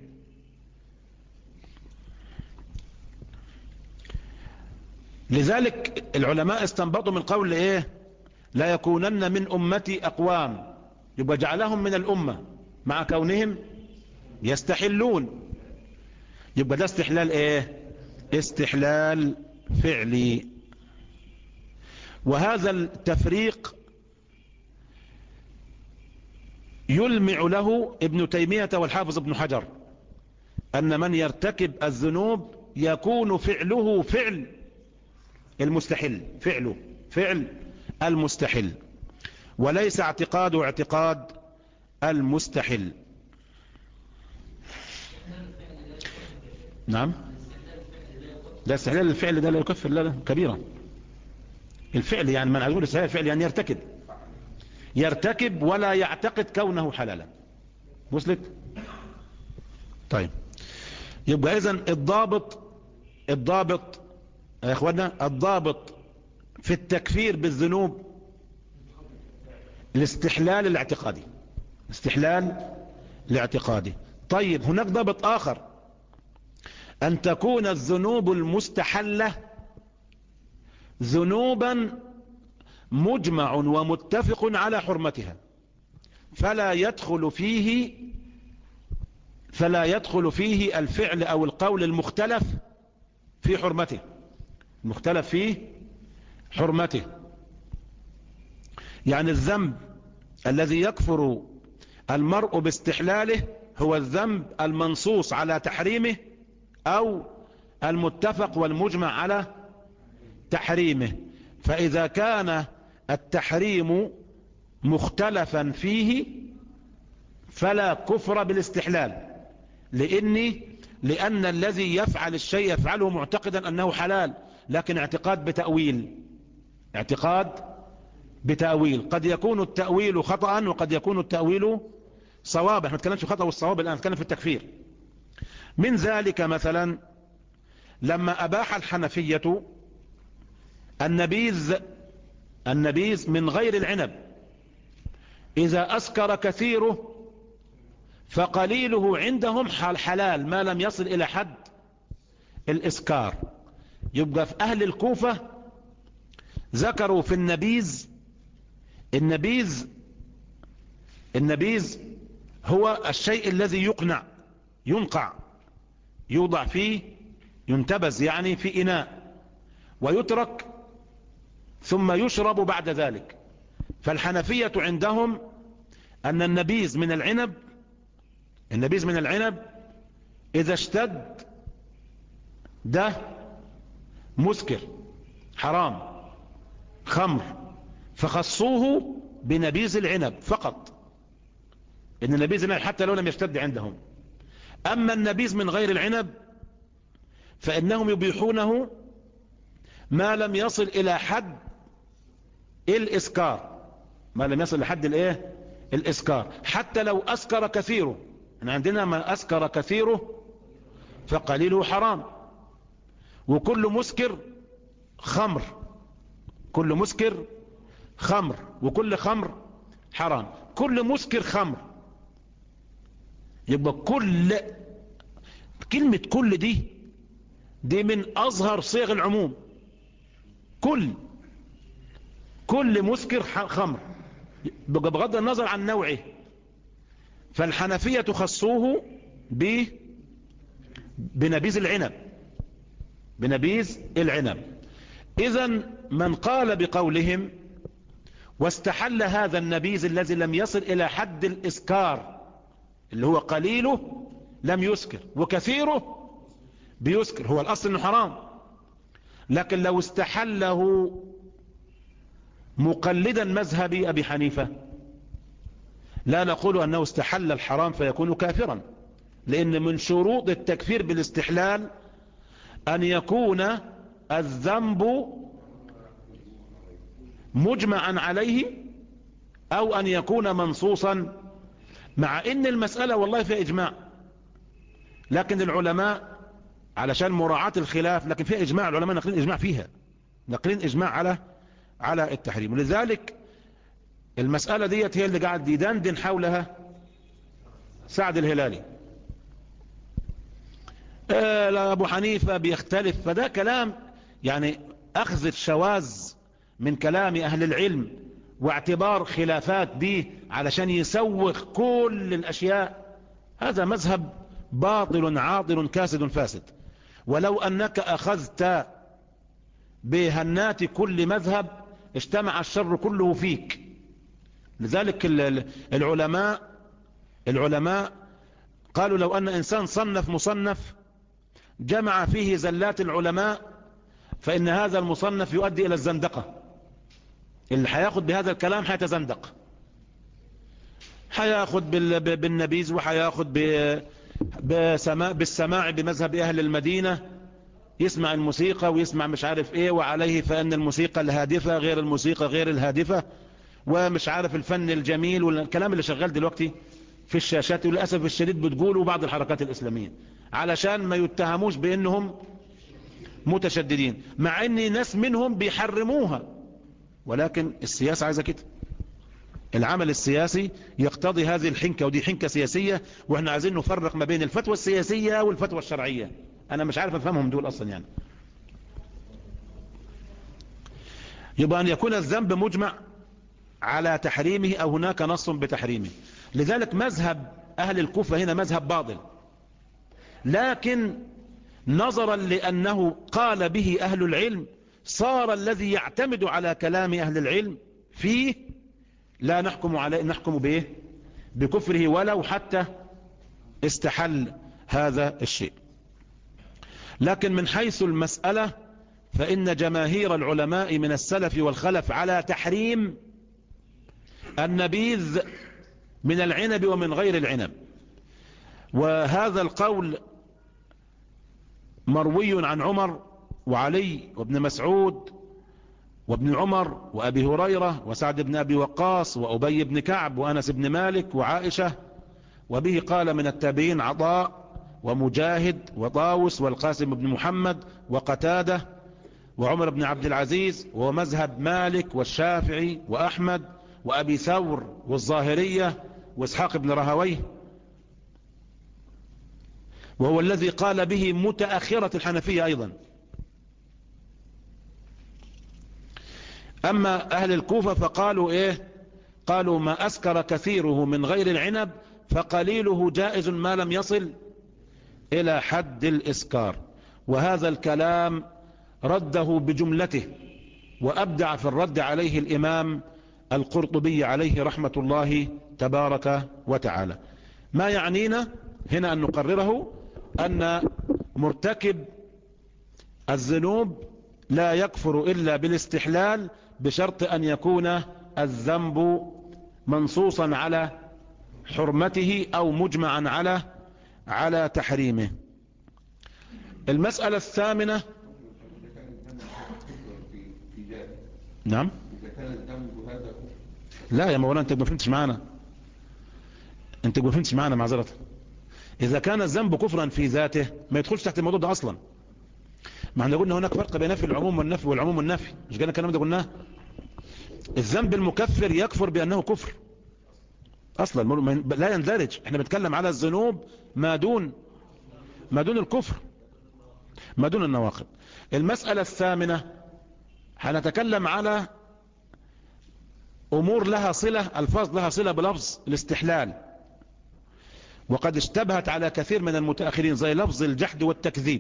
لذلك العلماء استنبطوا من قول ايه؟ لا يكونن من أمتي أقوام. يبقى جعلهم من الأمة مع كونهم يستحلون. يبقى ده استحلال ايه؟ استحلال فعلي. وهذا التفريق يلمع له ابن تيمية والحافظ ابن حجر، أن من يرتكب الذنوب يكون فعله فعل المستحل، فعله فعل المستحل، وليس اعتقاد اعتقاد المستحل. نعم، ده استحلال الفعل ده لا يكفر، لا لا كبيرة. الفعل يعني من أقول استحلال الفعل يعني يرتكب يرتكب ولا يعتقد كونه حلالا. وصلت؟ طيب، يبقى إذن الضابط الضابط يا اخوانا الضابط في التكفير بالذنوب الاستحلال الاعتقادي. استحلال الاعتقادي. طيب، هناك ضابط آخر: أن تكون الذنوب المستحلة ذنوبا مجمع ومتفق على حرمتها، فلا يدخل فيه فلا يدخل فيه الفعل أو القول المختلف في حرمته، المختلف فيه حرمته. يعني الذنب الذي يكفر المرء باستحلاله هو الذنب المنصوص على تحريمه أو المتفق والمجمع على تحريمه. فإذا كان التحريم مختلفا فيه فلا كفر بالاستحلال، لأني لأن الذي يفعل الشيء يفعله معتقدا أنه حلال، لكن اعتقاد بتأويل، اعتقاد بتأويل. قد يكون التأويل خطأ وقد يكون التأويل صوابا. احنا نتكلمش خطأ والصواب الآن، نتكلم في التكفير. من ذلك مثلا لما أباح الحنفية النبيذ النبيذ من غير العنب إذا أسكر كثيره فقليله عندهم حلال ما لم يصل إلى حد الإسكار. يبقى في أهل الكوفة ذكروا في النبيذ النبيذ النبيذ هو الشيء الذي يقنع ينقع، يوضع فيه، ينتبذ يعني في إناء ويترك ثم يشرب بعد ذلك. فالحنفية عندهم أن النبيذ من العنب النبيذ من العنب إذا اشتد ده مسكر حرام خمر، فخصوه بنبيذ العنب فقط، إن النبيذ العنب حتى لو لم يشتد عندهم. أما النبيذ من غير العنب فإنهم يبيحونه ما لم يصل إلى حد الإسكار، ما لم يصل لحد الإيه الإسكار، حتى لو أسكر كثيره. احنا عندنا ما أسكر كثيره فقليله حرام، وكل مسكر خمر، كل مسكر خمر، وكل خمر حرام، كل مسكر خمر. يبقى كل كلمة كل دي دي من أظهر صيغ العموم. كل كل مسكر خمر بغض النظر عن نوعه. فالحنفية خصوه ب بنبيذ العنب بنبيذ العنب. إذن من قال بقولهم واستحل هذا النبيذ الذي لم يصل إلى حد الإسكار، اللي هو قليله لم يسكر وكثيره بيسكر، هو الأصل إنه حرام، لكن لو استحله مقلدا مذهب أبي حنيفة لا نقول أنه استحل الحرام فيكون كافرا، لأن من شروط التكفير بالاستحلال أن يكون الذنب مجمعا عليه أو أن يكون منصوصا، مع أن المسألة والله فيها إجماع، لكن العلماء علشان مراعاة الخلاف، لكن فيها إجماع، العلماء نقلين إجماع فيها، نقلين إجماع على على التحريم. ولذلك المسألة ديت هي اللي قاعد يدندن حولها سعد الهلالي. آه أبو حنيفة بيختلف، فده كلام يعني أخذ الشواذ من كلام أهل العلم واعتبار خلافات دي علشان يسوغ كل الأشياء، هذا مذهب باطل عاطل كاسد فاسد. ولو أنك أخذت بهنات كل مذهب اجتمع الشر كله فيك. لذلك العلماء العلماء قالوا لو أن إنسان صنف مصنف جمع فيه زلات العلماء فإن هذا المصنف يؤدي إلى الزندقة. اللي هياخد بهذا الكلام هيتزندق، هياخد بالنبيذ وهياخد بالسماع بمذهب أهل المدينة، يسمع الموسيقى ويسمع مش عارف ايه، وعليه فإن الموسيقى الهادفة غير الموسيقى غير الهادفة، ومش عارف الفن الجميل والكلام اللي شغال دلوقتي في الشاشات وللأسف الشديد بتقولوا بعض الحركات الإسلامية علشان ما يتهموش بأنهم متشددين، مع ان ناس منهم بيحرموها. ولكن السياسة عايزة كده، العمل السياسي يقتضي هذه الحنكة، ودي حنكة سياسية، واحنا عايزين نفرق ما بين الفتوى السياسية والفتوى الشرعية. انا مش عارف افهمهم دول اصلا يعني. يبقى ان يكون الذنب مجمع على تحريمه او هناك نص بتحريمه. لذلك مذهب اهل الكوفة هنا مذهب باطل، لكن نظرا لانه قال به اهل العلم صار الذي يعتمد على كلام اهل العلم فيه لا نحكم عليه، نحكم بايه؟ بكفره ولو حتى استحل هذا الشيء. لكن من حيث المسألة فإن جماهير العلماء من السلف والخلف على تحريم النبيذ من العنب ومن غير العنب. وهذا القول مروي عن عمر وعلي وابن مسعود وابن عمر وأبي هريرة وسعد بن أبي وقاص وأبي بن كعب وأنس بن مالك وعائشة، وبه قال من التابعين عطاء ومجاهد وطاوس والقاسم بن محمد وقتادة وعمر بن عبد العزيز، ومذهب مالك والشافعي وأحمد وأبي ثور والظاهرية وإسحاق بن راهويه، وهو الذي قال به متأخرة الحنفية أيضا. أما أهل الكوفة فقالوا إيه؟ قالوا ما أسكر كثيره من غير العنب فقليله جائز ما لم يصل إلى حد الإسكار. وهذا الكلام رده بجملته، وأبدع في الرد عليه الإمام القرطبي عليه رحمة الله تبارك وتعالى. ما يعنينا هنا أن نقرره أن مرتكب الذنوب لا يكفر إلا بالاستحلال بشرط أن يكون الذنب منصوصا على حرمته أو مجمعا على على تحريمه. المسألة الثامنة. نعم. لا يا مولانا انت ما فهمتش معانا، انت ما فهمتش معانا معذرة. اذا كان الذنب كفرا في ذاته ما يدخلش تحت الموضوع ده اصلا. ما احنا قلنا هناك فرق بين نفي العموم والنفي والعموم والنفي، مش قلنا الكلام ده؟ قلناه الذنب المكفر يكفر بانه كفر اصلا، لا يندرج. احنا بنتكلم على الذنوب ما دون ما دون الكفر، ما دون النواقض. المسألة الثامنة هنتكلم على امور لها صلة، الفاظ لها صلة بلفظ الاستحلال، وقد اشتبهت على كثير من المتأخرين زي لفظ الجحد والتكذيب.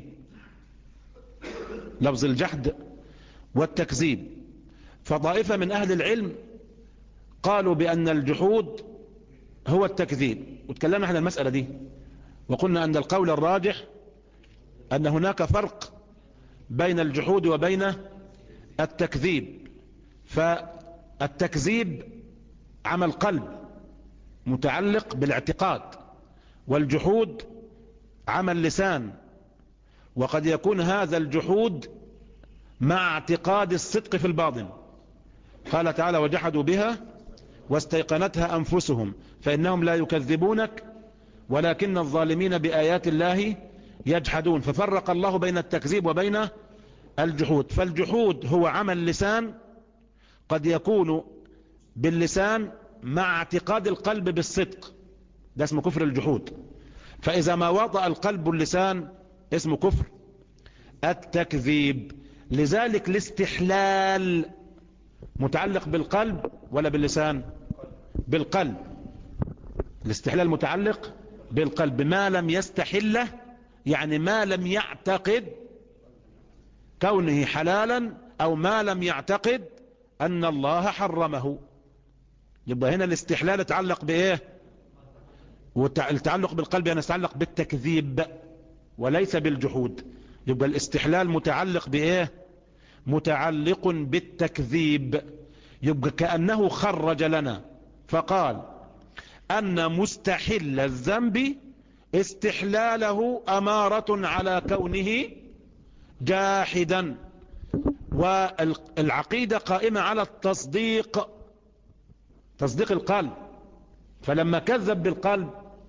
لفظ الجحد والتكذيب، فطائفة من اهل العلم قالوا بان الجحود هو التكذيب، وتكلمنا عن المسألة دي وقلنا ان القول الراجح ان هناك فرق بين الجحود وبين التكذيب. فالتكذيب عمل قلب متعلق بالاعتقاد، والجحود عمل لسان، وقد يكون هذا الجحود مع اعتقاد الصدق في الباطن. قال تعالى وجحدوا بها واستيقنتها أنفسهم فإنهم لا يكذبونك ولكن الظالمين بآيات الله يجحدون. ففرق الله بين التكذيب وبين الجحود. فالجحود هو عمل لسان قد يكون باللسان مع اعتقاد القلب بالصدق، ده اسمه كفر الجحود. فإذا ما وطأ القلب اللسان اسمه كفر التكذيب. لذلك الاستحلال متعلق بالقلب ولا باللسان؟ بالقلب. الاستحلال متعلق بالقلب، ما لم يستحله يعني ما لم يعتقد كونه حلالا او ما لم يعتقد ان الله حرمه. يبقى هنا الاستحلال يتعلق بايه؟ والتعلق بالقلب يعني يتعلق بالتكذيب وليس بالجحود. يبقى الاستحلال متعلق بايه؟ متعلق بالتكذيب. يبقى كأنه خرج لنا فقال ان مستحل الذنب استحلاله امارة على كونه جاحدا، والعقيدة قائمة على التصديق، تصديق القلب. فلما كذب بالقلب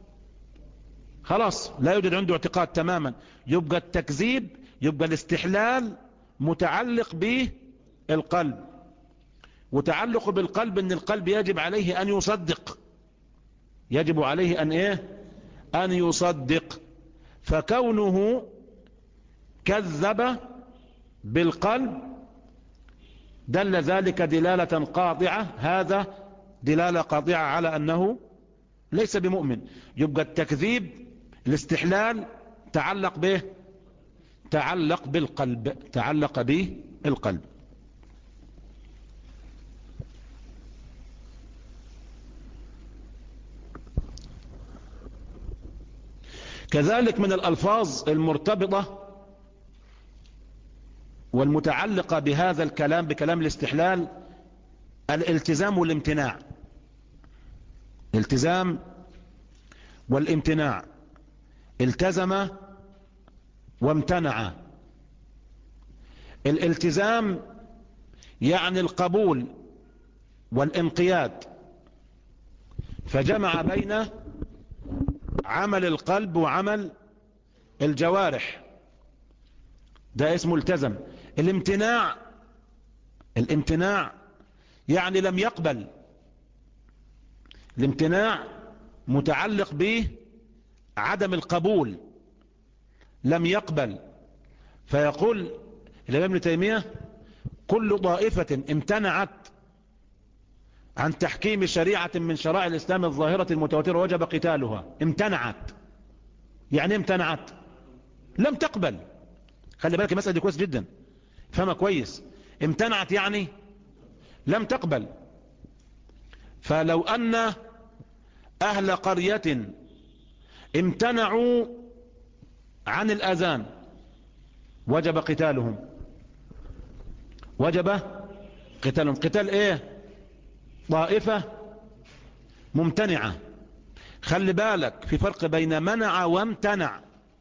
خلاص لا يوجد عنده اعتقاد تماما. يبقى التكذيب، يبقى الاستحلال متعلق به القلب، وتعلق بالقلب ان القلب يجب عليه ان يصدق، يجب عليه ان ايه؟ ان يصدق. فكونه كذب بالقلب دل ذلك دلالة قاطعة، هذا دلالة قاطعة على انه ليس بمؤمن. يبقى التكذيب الاستحلال تعلق به، تعلق بالقلب، تعلق به القلب. كذلك من الألفاظ المرتبطة والمتعلقة بهذا الكلام بكلام الاستحلال الالتزام والامتناع. التزام والامتناع، التزم وامتنع. الالتزام يعني القبول والانقياد، فجمع بين عمل القلب وعمل الجوارح، ده اسمه التزم. الامتناع الامتناع يعني لم يقبل. الامتناع متعلق به عدم القبول، لم يقبل. فيقول الإمام ابن تيمية: كل طائفة امتنعت عن تحكيم شريعة من شرائع الإسلام الظاهرة المتواترة وجب قتالها. امتنعت يعني امتنعت لم تقبل. خلي بالك المسألة دي كويس جدا، فهمها كويس. امتنعت يعني لم تقبل. فلو أن أهل قرية امتنعوا عن الأذان وجب قتالهم. وجب قتالهم. قتال ايه؟ طائفة ممتنعة. خلي بالك في فرق بين منع وامتنع.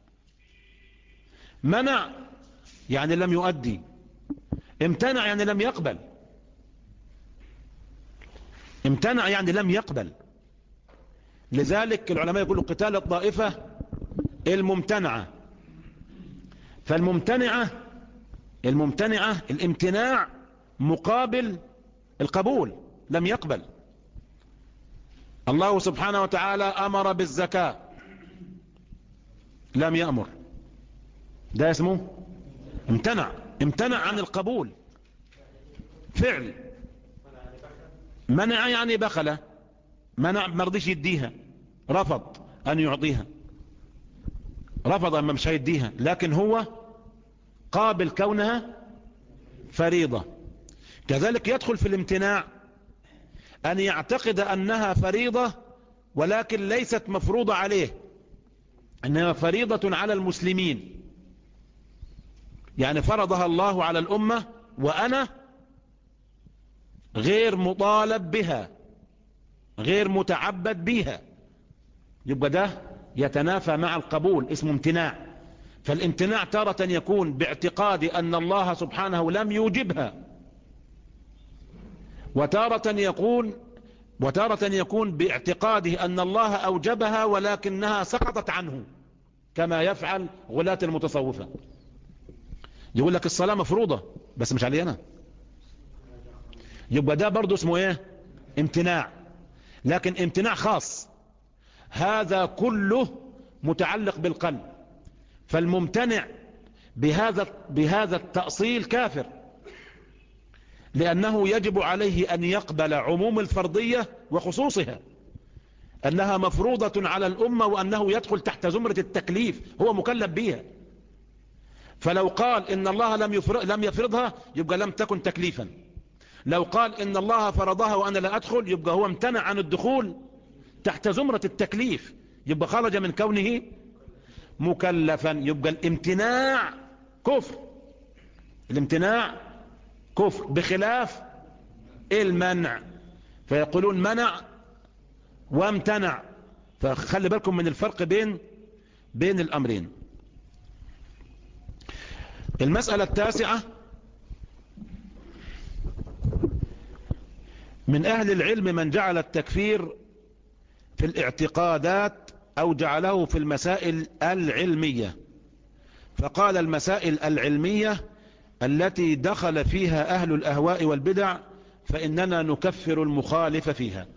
منع يعني لم يؤدي، امتنع يعني لم يقبل. امتنع يعني لم يقبل. لذلك العلماء يقولوا قتال الطائفة الممتنعة. فالممتنعة الممتنعة الامتناع مقابل القبول، لم يقبل. الله سبحانه وتعالى أمر بالزكاة، لم يأمر، ده اسمه امتنع. امتنع عن القبول فعل. منع يعني بخل، منع مرضيش يديها، رفض أن يعطيها، رفض أما مش هيديها، لكن هو قابل كونها فريضة. كذلك يدخل في الامتناع أن يعتقد أنها فريضة ولكن ليست مفروضة عليه، أنها فريضة على المسلمين، يعني فرضها الله على الأمة وأنا غير مطالب بها، غير متعبد بها. يبقى ده يتنافى مع القبول، اسمه امتناع. فالامتناع تارة يكون باعتقاد أن الله سبحانه لم يوجبها، وتارة يكون وتارة يكون باعتقاده أن الله أوجبها ولكنها سقطت عنه، كما يفعل غلاة المتصوفة. يقول لك الصلاة مفروضة بس مش علي أنا. يبقى ده برضو اسمه ايه؟ امتناع، لكن امتناع خاص. هذا كله متعلق بالقلب. فالممتنع بهذا بهذا التأصيل كافر، لأنه يجب عليه أن يقبل عموم الفرضية وخصوصها، أنها مفروضة على الأمة وأنه يدخل تحت زمرة التكليف، هو مكلف بها. فلو قال إن الله لم يفرض لم يفرضها يبقى لم تكن تكليفا. لو قال إن الله فرضها وأنا لا أدخل يبقى هو امتنع عن الدخول تحت زمرة التكليف، يبقى خرج من كونه مكلفا. يبقى الامتناع كفر، الامتناع كفر بخلاف المنع. فيقولون منع وامتنع، فخلي بالكم من الفرق بين بين الأمرين. المسألة التاسعة: من أهل العلم من جعل التكفير في الاعتقادات أو جعله في المسائل العلمية، فقال المسائل العلمية التي دخل فيها أهل الأهواء والبدع فإننا نكفر المخالف فيها،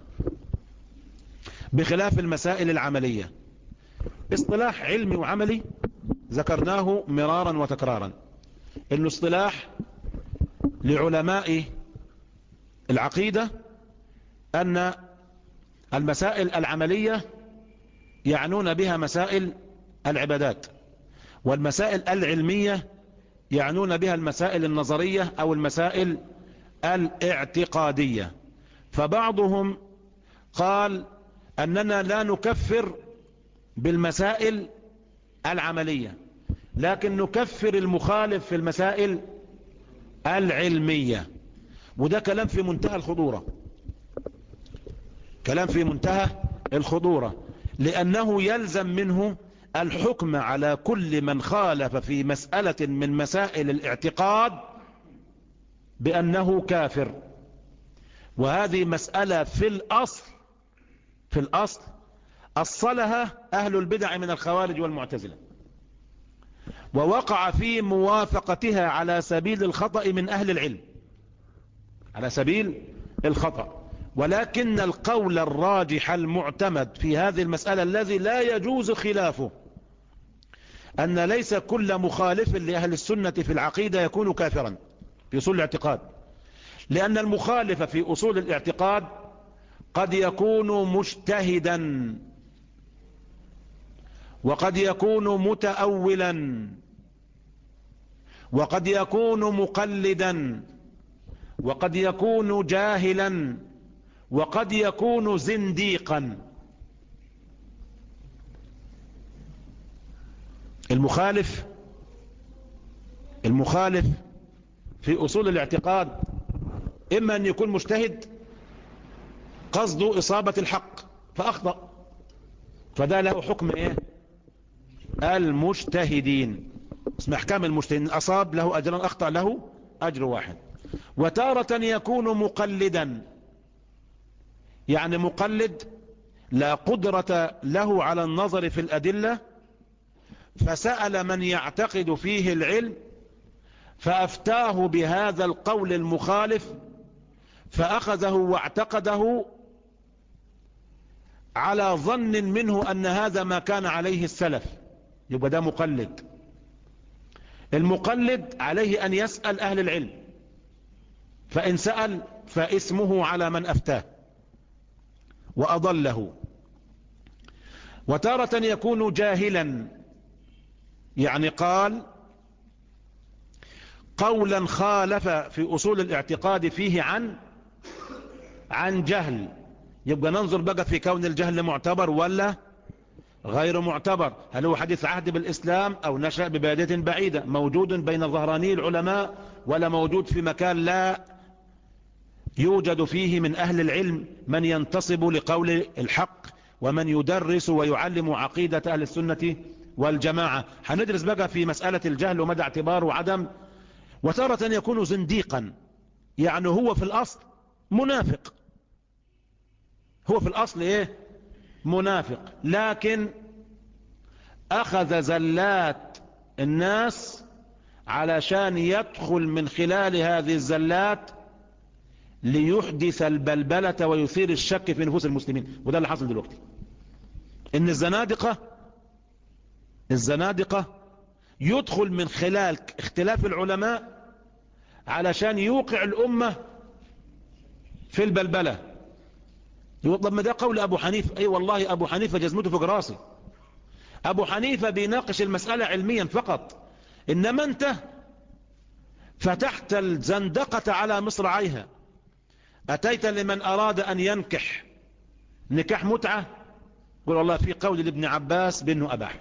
بخلاف المسائل العملية. اصطلاح علمي وعملي ذكرناه مرارا وتكرارا، إنه اصطلاح لعلماء العقيدة أن المسائل العملية يعنون بها مسائل العبادات، والمسائل العلمية يعنون بها المسائل النظرية أو المسائل الاعتقادية. فبعضهم قال أننا لا نكفر بالمسائل العملية، لكن نكفر المخالف في المسائل العلمية. وده كلام في منتهى الخطورة، كلام في منتهى الخطورة، لأنه يلزم منه الحكم على كل من خالف في مسألة من مسائل الاعتقاد بأنه كافر. وهذه مسألة في الأصل في الأصل أصلها أهل البدع من الخوارج والمعتزلة، ووقع في موافقتها على سبيل الخطأ من أهل العلم، على سبيل الخطأ. ولكن القول الراجح المعتمد في هذه المسألة الذي لا يجوز خلافه أن ليس كل مخالف لأهل السنة في العقيدة يكون كافرا في أصول الاعتقاد، لأن المخالف في أصول الاعتقاد قد يكون مجتهدا، وقد يكون متأولا، وقد يكون مقلدا، وقد يكون جاهلا، وقد يكون زنديقا. المخالف المخالف في أصول الاعتقاد إما أن يكون مجتهد قصده إصابة الحق فأخطأ، فده له حكم إيه؟ المجتهدين، اسم أحكام المجتهدين، أصاب له أجرا، أخطأ له أجر واحد. وتارة يكون مقلدا، يعني مقلد لا قدرة له على النظر في الأدلة، فسأل من يعتقد فيه العلم فأفتاه بهذا القول المخالف، فأخذه واعتقده على ظن منه أن هذا ما كان عليه السلف، يبقى ده مقلد. المقلد عليه أن يسأل أهل العلم، فإن سأل فاسمه على من أفتاه وأضله. وتارة يكون جاهلا، يعني قال قولا خالف في أصول الاعتقاد فيه عن عن جهل، يبقى ننظر بقى في كون الجهل معتبر ولا غير معتبر. هل هو حديث عهد بالإسلام أو نشأ ببادية بعيدة، موجود بين ظهراني العلماء، ولا موجود في مكان لا يوجد فيه من أهل العلم من ينتصب لقول الحق ومن يدرس ويعلم عقيدة أهل السنة والجماعة. هندرس بقى في مسألة الجهل ومدى اعتباره وعدم. وتارة يكون زنديقا، يعني هو في الأصل منافق، هو في الأصل إيه؟ منافق، لكن أخذ زلات الناس علشان يدخل من خلال هذه الزلات ليحدث البلبلة ويثير الشك في نفوس المسلمين. وده اللي حصل دلوقتي، إن الزنادقة الزنادقة يدخل من خلال اختلاف العلماء علشان يوقع الأمة في البلبلة. يطلب ما ده قول أبو حنيفة، أي والله أبو حنيفة جزمته فوق راسي. أبو حنيفة بيناقش المسألة علميا فقط، إنما أنت فتحت الزندقة على مصراعيها. أتيت لمن أراد أن ينكح نكاح متعة، قل والله في قول لابن عباس بأنه أباح.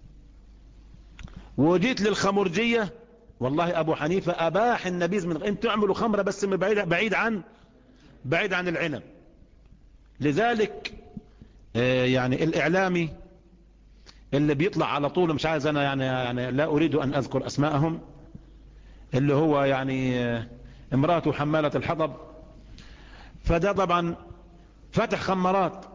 وجيت للخمرجية، والله أبو حنيفة أباح النبيذ من أن تعملوا خمرة بس من بعيد, بعيد عن بعيد عن العنب. لذلك آه يعني الإعلامي اللي بيطلع على طول، مش عايز أنا يعني, يعني لا أريد أن أذكر أسماءهم، اللي هو يعني آه امرأته حمالة الحطب، فده طبعا فتح خمرات.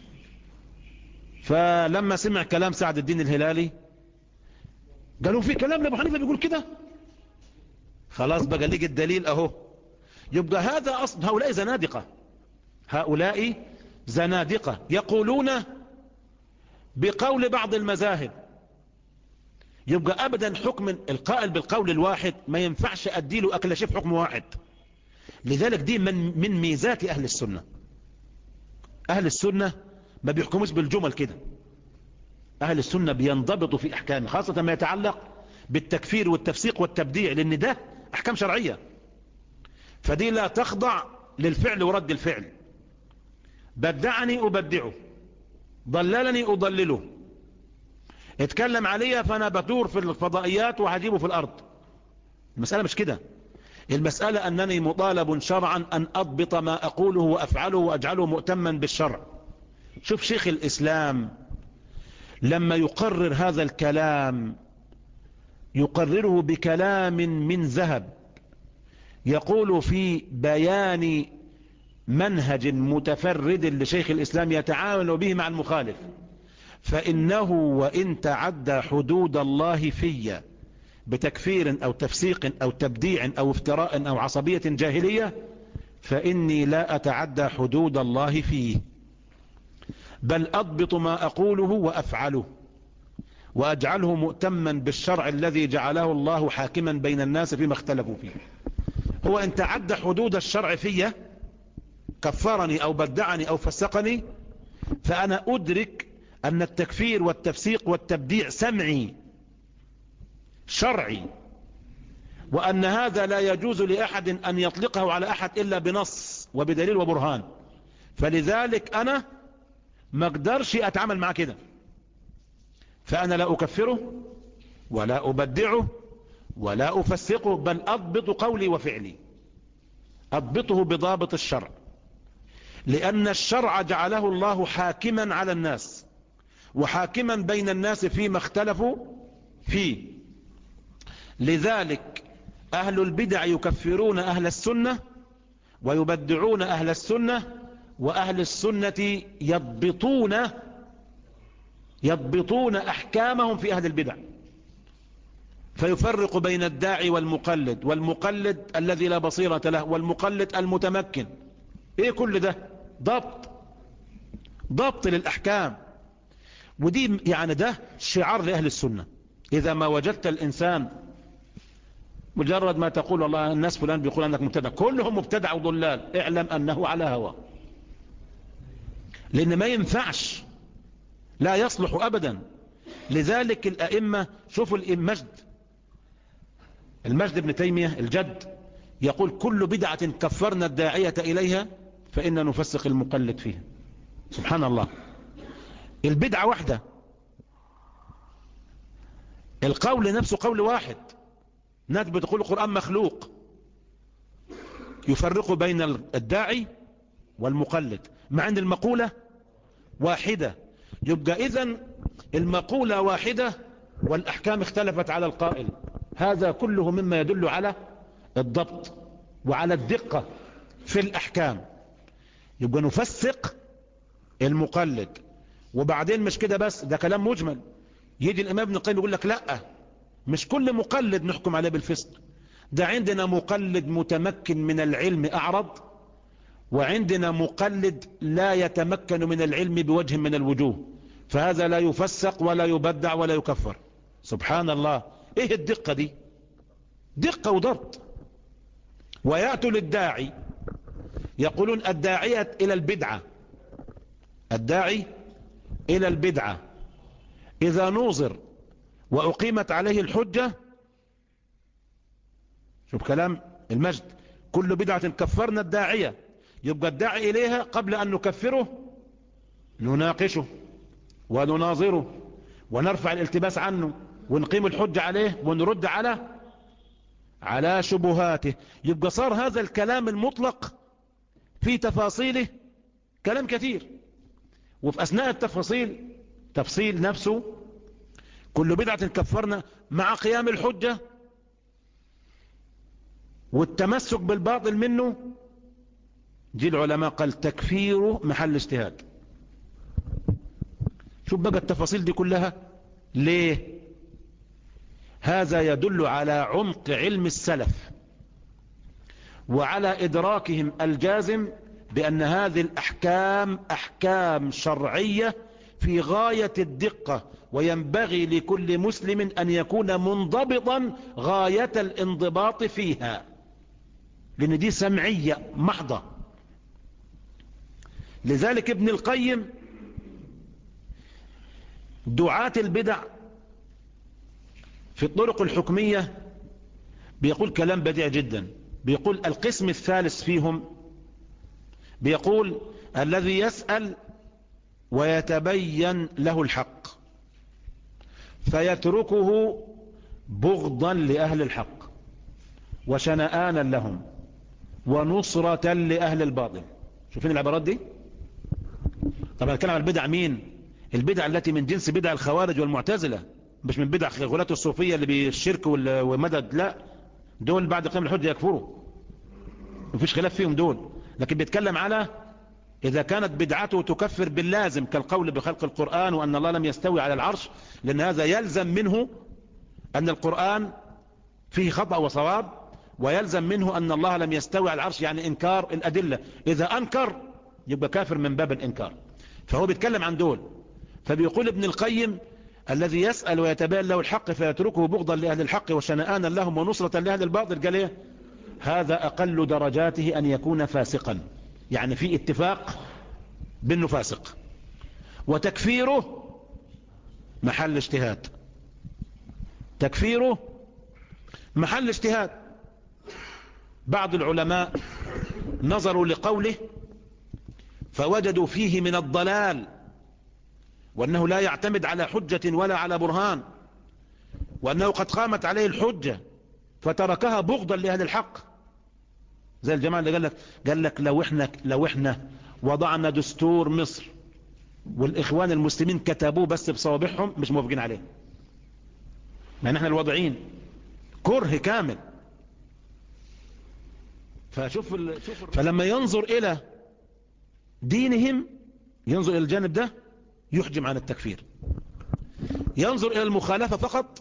فلما سمع كلام سعد الدين الهلالي قالوا في كلام لأبو حنيفة بيقول كده، خلاص بقى لقي الدليل أهو. يبقى هذا أصل هؤلاء زنادقة، هؤلاء زنادقة يقولون بقول بعض المذاهب. يبقى أبدا حكم القائل بالقول الواحد ما ينفعش أديله أكل شيء حكم واحد. لذلك دي من, من ميزات أهل السنة. أهل السنة ما بيحكموش بالجمل كده، أهل السنة بينضبطوا في أحكامه، خاصة ما يتعلق بالتكفير والتفسيق والتبديع، لأن ده أحكام شرعية، فدي لا تخضع للفعل ورد الفعل. بدعني أبدعه، ضللني أضلله. اتكلم عليها فانا بدور في الفضائيات وهجيبه في الارض. المسألة مش كده. المسألة انني مطالب شرعا ان اضبط ما اقوله وافعله واجعله مؤتما بالشرع. شوف شيخ الاسلام لما يقرر هذا الكلام يقرره بكلام من ذهب، يقول في بيان منهج متفرد لشيخ الإسلام يتعامل به مع المخالف: فإنه وإن تعدى حدود الله في بتكفير أو تفسيق أو تبديع أو افتراء أو عصبية جاهلية فإني لا أتعدى حدود الله فيه، بل أضبط ما أقوله وأفعله وأجعله مؤتما بالشرع الذي جعله الله حاكما بين الناس فيما اختلفوا فيه. هو إن تعدى حدود الشرع فيه كفرني أو بدعني أو فسقني، فأنا أدرك أن التكفير والتفسيق والتبديع سمعي شرعي، وأن هذا لا يجوز لأحد أن يطلقه على أحد إلا بنص وبدليل وبرهان. فلذلك أنا ما اقدرش أتعامل مع كده، فأنا لا أكفره ولا أبدعه ولا أفسقه، بل أضبط قولي وفعلي، أضبطه بضابط الشرع، لأن الشرع جعله الله حاكما على الناس وحاكما بين الناس فيما اختلفوا فيه. لذلك أهل البدع يكفرون أهل السنة ويبدعون أهل السنة، وأهل السنة يضبطون يضبطون أحكامهم في أهل البدع، فيفرق بين الداعي والمقلد، والمقلد الذي لا بصيرة له والمقلد المتمكن. ايه كل ده؟ ضبط ضبط للأحكام. ودي يعني ده شعار لأهل السنة. إذا ما وجدت الإنسان مجرد ما تقول والله الناس فلان بيقول أنك مبتدع، كلهم مبتدع وضلال، اعلم أنه على هوى، لأن ما ينفعش، لا يصلح أبدا. لذلك الأئمة، شوفوا المجد المجد ابن تيمية الجد يقول: كل بدعة كفرنا الداعية إليها فإن نفسق المقلد فيها. سبحان الله، البدعة واحدة، القول نفسه قول واحد. ناس بتقول القرآن مخلوق، يفرقوا بين الداعي والمقلد مع أن المقولة واحدة. يبقى إذن المقولة واحدة والأحكام اختلفت على القائل. هذا كله مما يدل على الضبط وعلى الدقة في الأحكام. يبقى نفسق المقلد. وبعدين مش كده بس، ده كلام مجمل. يجي الإمام ابن القيم يقول لك لا، مش كل مقلد نحكم عليه بالفسق، ده عندنا مقلد متمكن من العلم أعرض، وعندنا مقلد لا يتمكن من العلم بوجه من الوجوه، فهذا لا يفسق ولا يبدع ولا يكفر. سبحان الله، ايه الدقة دي؟ دقة وضبط. ويأتوا للداعي يقولون الداعية إلى البدعة، الداعي إلى البدعة إذا نوظر وأقيمت عليه الحجة. شوف كلام المجد: كل بدعة كفرنا الداعية. يبقى الداعي إليها قبل أن نكفره نناقشه ونناظره ونرفع الالتباس عنه ونقيم الحجة عليه ونرد على على شبهاته. يبقى صار هذا الكلام المطلق في تفاصيله كلام كثير، وفي أثناء التفاصيل تفصيل نفسه كل بدعة كفرنا مع قيام الحجة والتمسك بالباطل منه. جي العلماء قال تكفيره محل اجتهاد. شوف بقى التفاصيل دي كلها ليه؟ هذا يدل على عمق علم السلف وعلى إدراكهم الجازم بأن هذه الأحكام أحكام شرعية في غاية الدقة، وينبغي لكل مسلم أن يكون منضبطا غاية الانضباط فيها، لأن دي سمعية محضة. لذلك ابن القيم دعاة البدع في الطرق الحكمية بيقول كلام بديع جدا. بيقول القسم الثالث فيهم، بيقول الذي يسأل ويتبين له الحق، فيتركه بغضا لأهل الحق وشنآنا لهم ونصرة لأهل الباطل. شوفين العبارات دي؟ طبعا نتكلم عن البدع مين؟ البدع التي من جنس بدع الخوارج والمعتزلة، مش من بدع غلاة الصوفية اللي بالشرك والمدد، لا، دول بعد قيام الحجة يكفروا، مفيش خلاف فيهم دول. لكن بيتكلم على إذا كانت بدعته تكفر باللازم كالقول بخلق القرآن وأن الله لم يستوي على العرش، لأن هذا يلزم منه أن القرآن فيه خطأ وصواب، ويلزم منه أن الله لم يستوي على العرش، يعني إنكار الأدلة. إذا أنكر يبقى كافر من باب الإنكار. فهو بيتكلم عن دول. فبيقول ابن القيم الذي يسأل ويتبين له الحق فيتركه بغضا لأهل الحق وشنآنا لهم ونصرة لأهل الباطل، قال ايه؟ هذا أقل درجاته أن يكون فاسقا، يعني في اتفاق بأنه فاسق، وتكفيره محل اجتهاد، تكفيره محل اجتهاد. بعض العلماء نظروا لقوله فوجدوا فيه من الضلال، وأنه لا يعتمد على حجة ولا على برهان، وأنه قد قامت عليه الحجة فتركها بغضا لأهل الحق. زي الجماعة اللي قال لك قال لك لو احنا لو احنا وضعنا دستور مصر والإخوان المسلمين كتبوه بس بصوابعهم مش موافقين عليه، لأن احنا الوضعين كره كامل. فشوف ال... فلما ينظر إلى دينهم ينظر إلى الجانب ده يحجم عن التكفير، ينظر إلى المخالفة فقط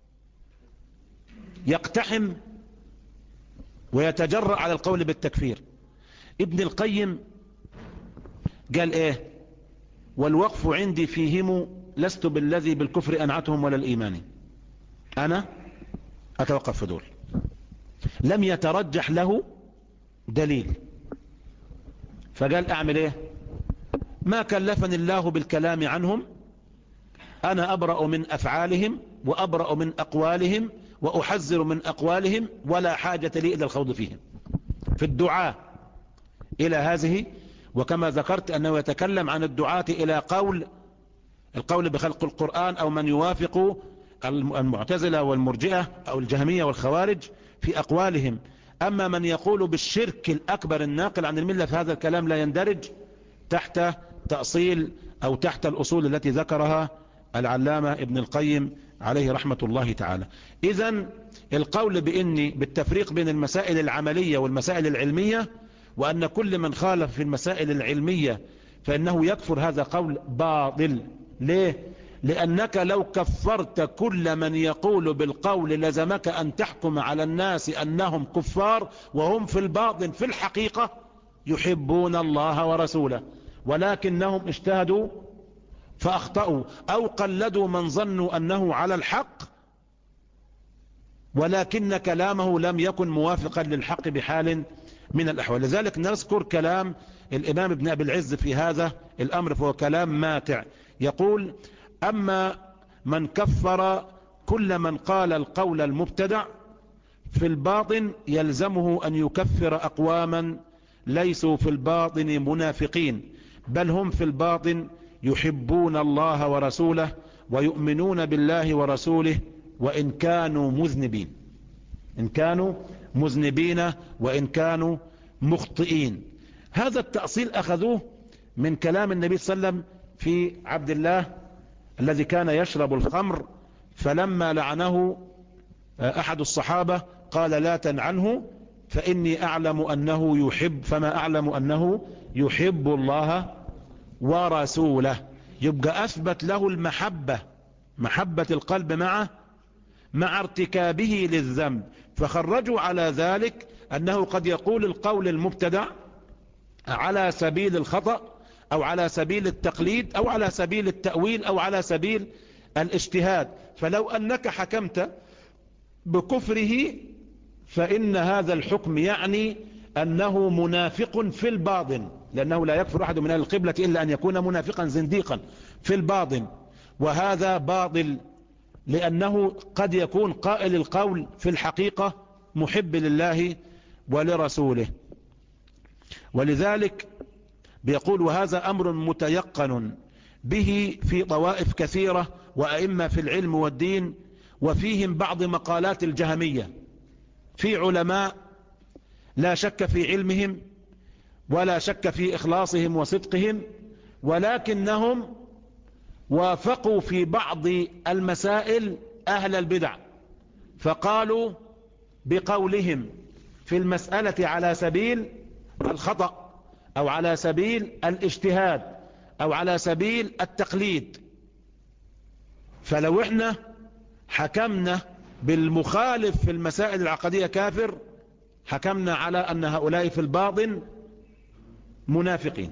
يقتحم ويتجرأ على القول بالتكفير. ابن القيم قال ايه؟ والوقف عندي فيهم لست بالذي بالكفر أنعتهم ولا الإيمان. أنا أتوقف في دول لم يترجح له دليل، فقال أعمل ايه؟ ما كلفني الله بالكلام عنهم، أنا أبرأ من أفعالهم وأبرأ من أقوالهم وأحذر من أقوالهم، ولا حاجة لي إلى الخوض فيهم. في الدعاء إلى هذه، وكما ذكرت أنه يتكلم عن الدعاة إلى قول القول بخلق القرآن أو من يوافق المعتزلة والمرجئة أو الجهمية والخوارج في أقوالهم. أما من يقول بالشرك الأكبر الناقل عن الملة فهذا الكلام لا يندرج تحت تأصيل أو تحت الأصول التي ذكرها العلامة ابن القيم عليه رحمة الله تعالى. إذن القول بإني بالتفريق بين المسائل العملية والمسائل العلمية، وأن كل من خالف في المسائل العلمية فإنه يكفر، هذا قول باطل. ليه؟ لأنك لو كفرت كل من يقول بالقول لزمك أن تحكم على الناس أنهم كفار وهم في الباطن في الحقيقة يحبون الله ورسوله، ولكنهم اجتهدوا فأخطأوا أو قلدوا من ظنوا أنه على الحق، ولكن كلامه لم يكن موافقا للحق بحال من الأحوال. لذلك نذكر كلام الإمام ابن أبي العز في هذا الأمر، فهو كلام ماتع. يقول: أما من كفر كل من قال القول المبتدع في الباطن يلزمه أن يكفر أقواما ليسوا في الباطن منافقين، بل هم في الباطن يحبون الله ورسوله ويؤمنون بالله ورسوله وإن كانوا مذنبين، إن كانوا مذنبين وإن كانوا مخطئين. هذا التأصيل أخذوه من كلام النبي صلى الله عليه وسلم في عبد الله الذي كان يشرب الخمر، فلما لعنه أحد الصحابة قال: لا تلعنه فإني أعلم أنه يحب فما أعلم أنه يحب الله ورسوله. يبقى أثبت له المحبة، محبة القلب مع مع ارتكابه للذنب، فخرجوا على ذلك أنه قد يقول القول المبتدع على سبيل الخطأ أو على سبيل التقليد أو على سبيل التأويل أو على سبيل الاجتهاد، فلو أنك حكمت بكفره فإن هذا الحكم يعني أنه منافق في الباطن، لأنه لا يكفر أحد من أهل القبلة إلا أن يكون منافقا زنديقا في الباطن، وهذا باطل لأنه قد يكون قائل القول في الحقيقة محب لله ولرسوله. ولذلك بيقول: وهذا أمر متيقن به في طوائف كثيرة وأئمة في العلم والدين، وفيهم بعض مقالات الجهمية. في علماء لا شك في علمهم ولا شك في إخلاصهم وصدقهم، ولكنهم وافقوا في بعض المسائل أهل البدع، فقالوا بقولهم في المسألة على سبيل الخطأ أو على سبيل الاجتهاد أو على سبيل التقليد. فلو احنا حكمنا بالمخالف في المسائل العقدية كافر، حكمنا على أن هؤلاء في الباطن منافقين.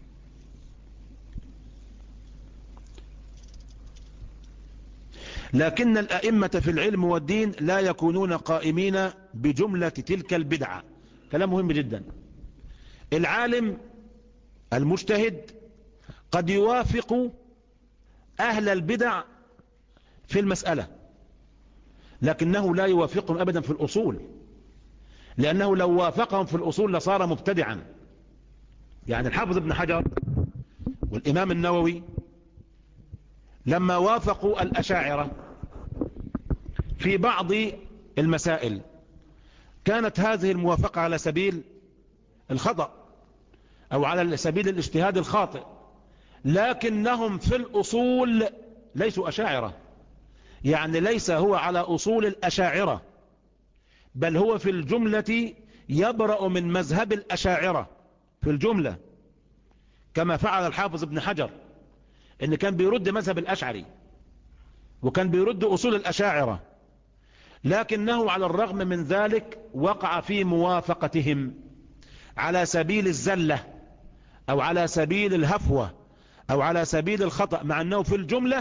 لكن الأئمة في العلم والدين لا يكونون قائمين بجملة تلك البدعة. كلام مهم جدا. العالم المجتهد قد يوافق أهل البدع في المسألة، لكنه لا يوافقهم أبدا في الأصول، لأنه لو وافقهم في الأصول لصار مبتدعا. يعني الحافظ ابن حجر والإمام النووي لما وافقوا الأشاعرة في بعض المسائل كانت هذه الموافقة على سبيل الخطأ أو على سبيل الاجتهاد الخاطئ، لكنهم في الأصول ليسوا أشاعرة. يعني ليس هو على أصول الأشاعرة، بل هو في الجملة يبرأ من مذهب الأشاعرة في الجملة، كما فعل الحافظ ابن حجر، إن كان بيرد مذهب الأشعري وكان بيرد أصول الأشاعرة، لكنه على الرغم من ذلك وقع في موافقتهم على سبيل الزلة أو على سبيل الهفوة أو على سبيل الخطأ، مع أنه في الجملة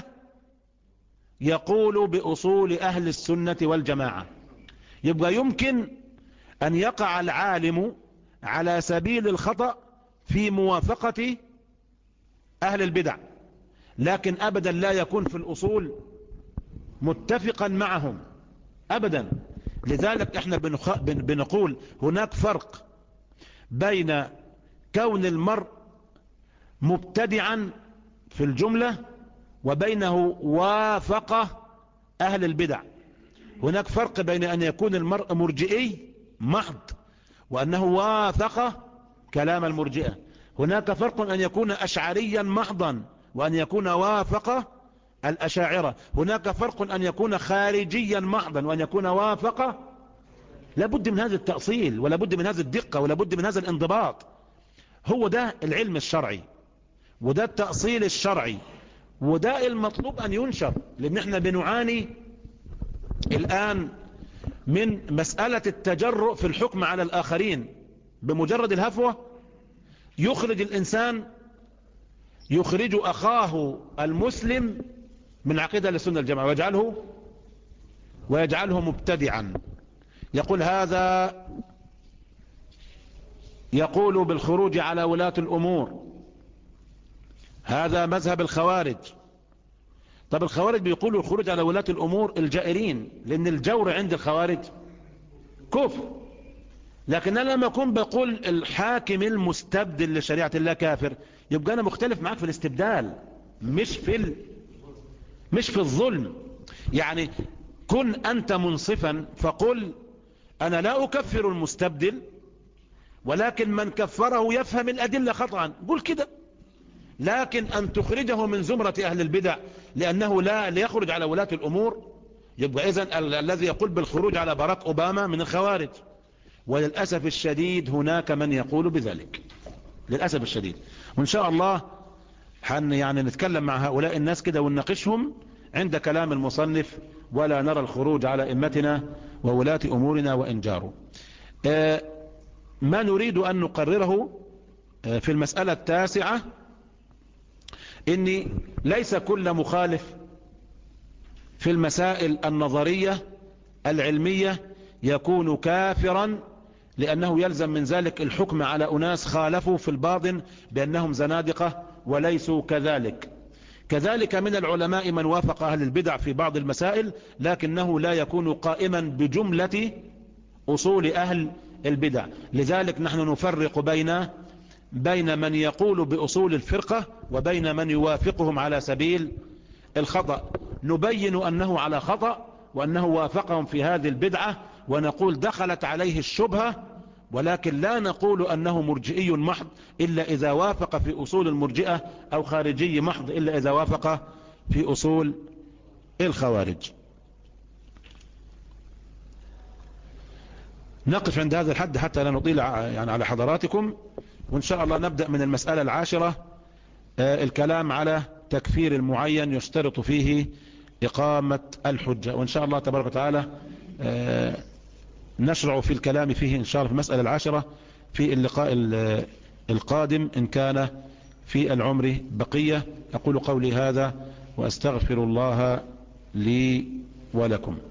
يقول بأصول أهل السنة والجماعة. يبقى يمكن أن يقع العالم على سبيل الخطأ في موافقة أهل البدع، لكن أبدا لا يكون في الأصول متفقا معهم أبدا. لذلك احنا بنخ... بن... بنقول هناك فرق بين كون المرء مبتدعا في الجملة وبينه وافق أهل البدع. هناك فرق بين أن يكون المرء مرجئي محض وأنه وافق كلام المرجئة. هناك فرق أن يكون أشعريا محضا وأن يكون وافق الأشاعرة. هناك فرق أن يكون خارجيا محضا وأن يكون وافق. لابد من هذا التأصيل ولابد من هذا الدقة ولابد من هذا الانضباط. هو ده العلم الشرعي وده التأصيل الشرعي وده المطلوب أن ينشر. لأن احنا بنعاني الآن من مسألة التجرؤ في الحكم على الآخرين بمجرد الهفوة. يخرج الإنسان يخرج أخاه المسلم من عقيدة للسنة الجماعة ويجعله ويجعله مبتدعا. يقول هذا يقول بالخروج على ولاة الأمور، هذا مذهب الخوارج. طب الخوارج بيقولوا الخروج على ولاة الأمور الجائرين، لأن الجور عند الخوارج كفر. لكن أنا لما أكون بقول الحاكم المستبدل لشريعة الله كافر، يبقى أنا مختلف معك في الاستبدال مش في ال... مش في الظلم. يعني كن أنت منصفا فقل أنا لا أكفر المستبدل، ولكن من كفره يفهم الأدلة خطأ، قل كده. لكن أن تخرجه من زمرة أهل البدع لأنه لا ليخرج على ولاة الأمور، يبقى إذن ال الذي يقول بالخروج على باراك أوباما من الخوارج. وللأسف الشديد هناك من يقول بذلك للأسف الشديد. وإن شاء الله حن يعني نتكلم مع هؤلاء الناس كده ونناقشهم عند كلام المصنف، ولا نرى الخروج على إمتنا وولاة أمورنا وإن جاروا. آه ما نريد أن نقرره آه في المسألة التاسعة إن ليس كل مخالف في المسائل النظرية العلمية يكون كافرا، لأنه يلزم من ذلك الحكم على أناس خالفوا في الباطن بأنهم زنادقة وليسوا كذلك. كذلك من العلماء من وافق أهل البدع في بعض المسائل، لكنه لا يكون قائما بجملة أصول أهل البدع. لذلك نحن نفرق بين بين من يقول بأصول الفرقة وبين من يوافقهم على سبيل الخطأ. نبين أنه على خطأ وأنه وافقهم في هذه البدعة ونقول دخلت عليه الشبهة، ولكن لا نقول أنه مرجئي محض إلا إذا وافق في أصول المرجئة، أو خارجي محض إلا إذا وافق في أصول الخوارج. نقف عند هذا الحد حتى لا نطيل يعني على حضراتكم، وإن شاء الله نبدأ من المسألة العاشرة، آه الكلام على تكفير المعين يشترط فيه إقامة الحجة. وإن شاء الله تبارك وتعالى آه نشرع في الكلام فيه إن شاء الله في المسألة العاشرة في اللقاء القادم إن كان في العمر بقية. أقول قولي هذا وأستغفر الله لي ولكم.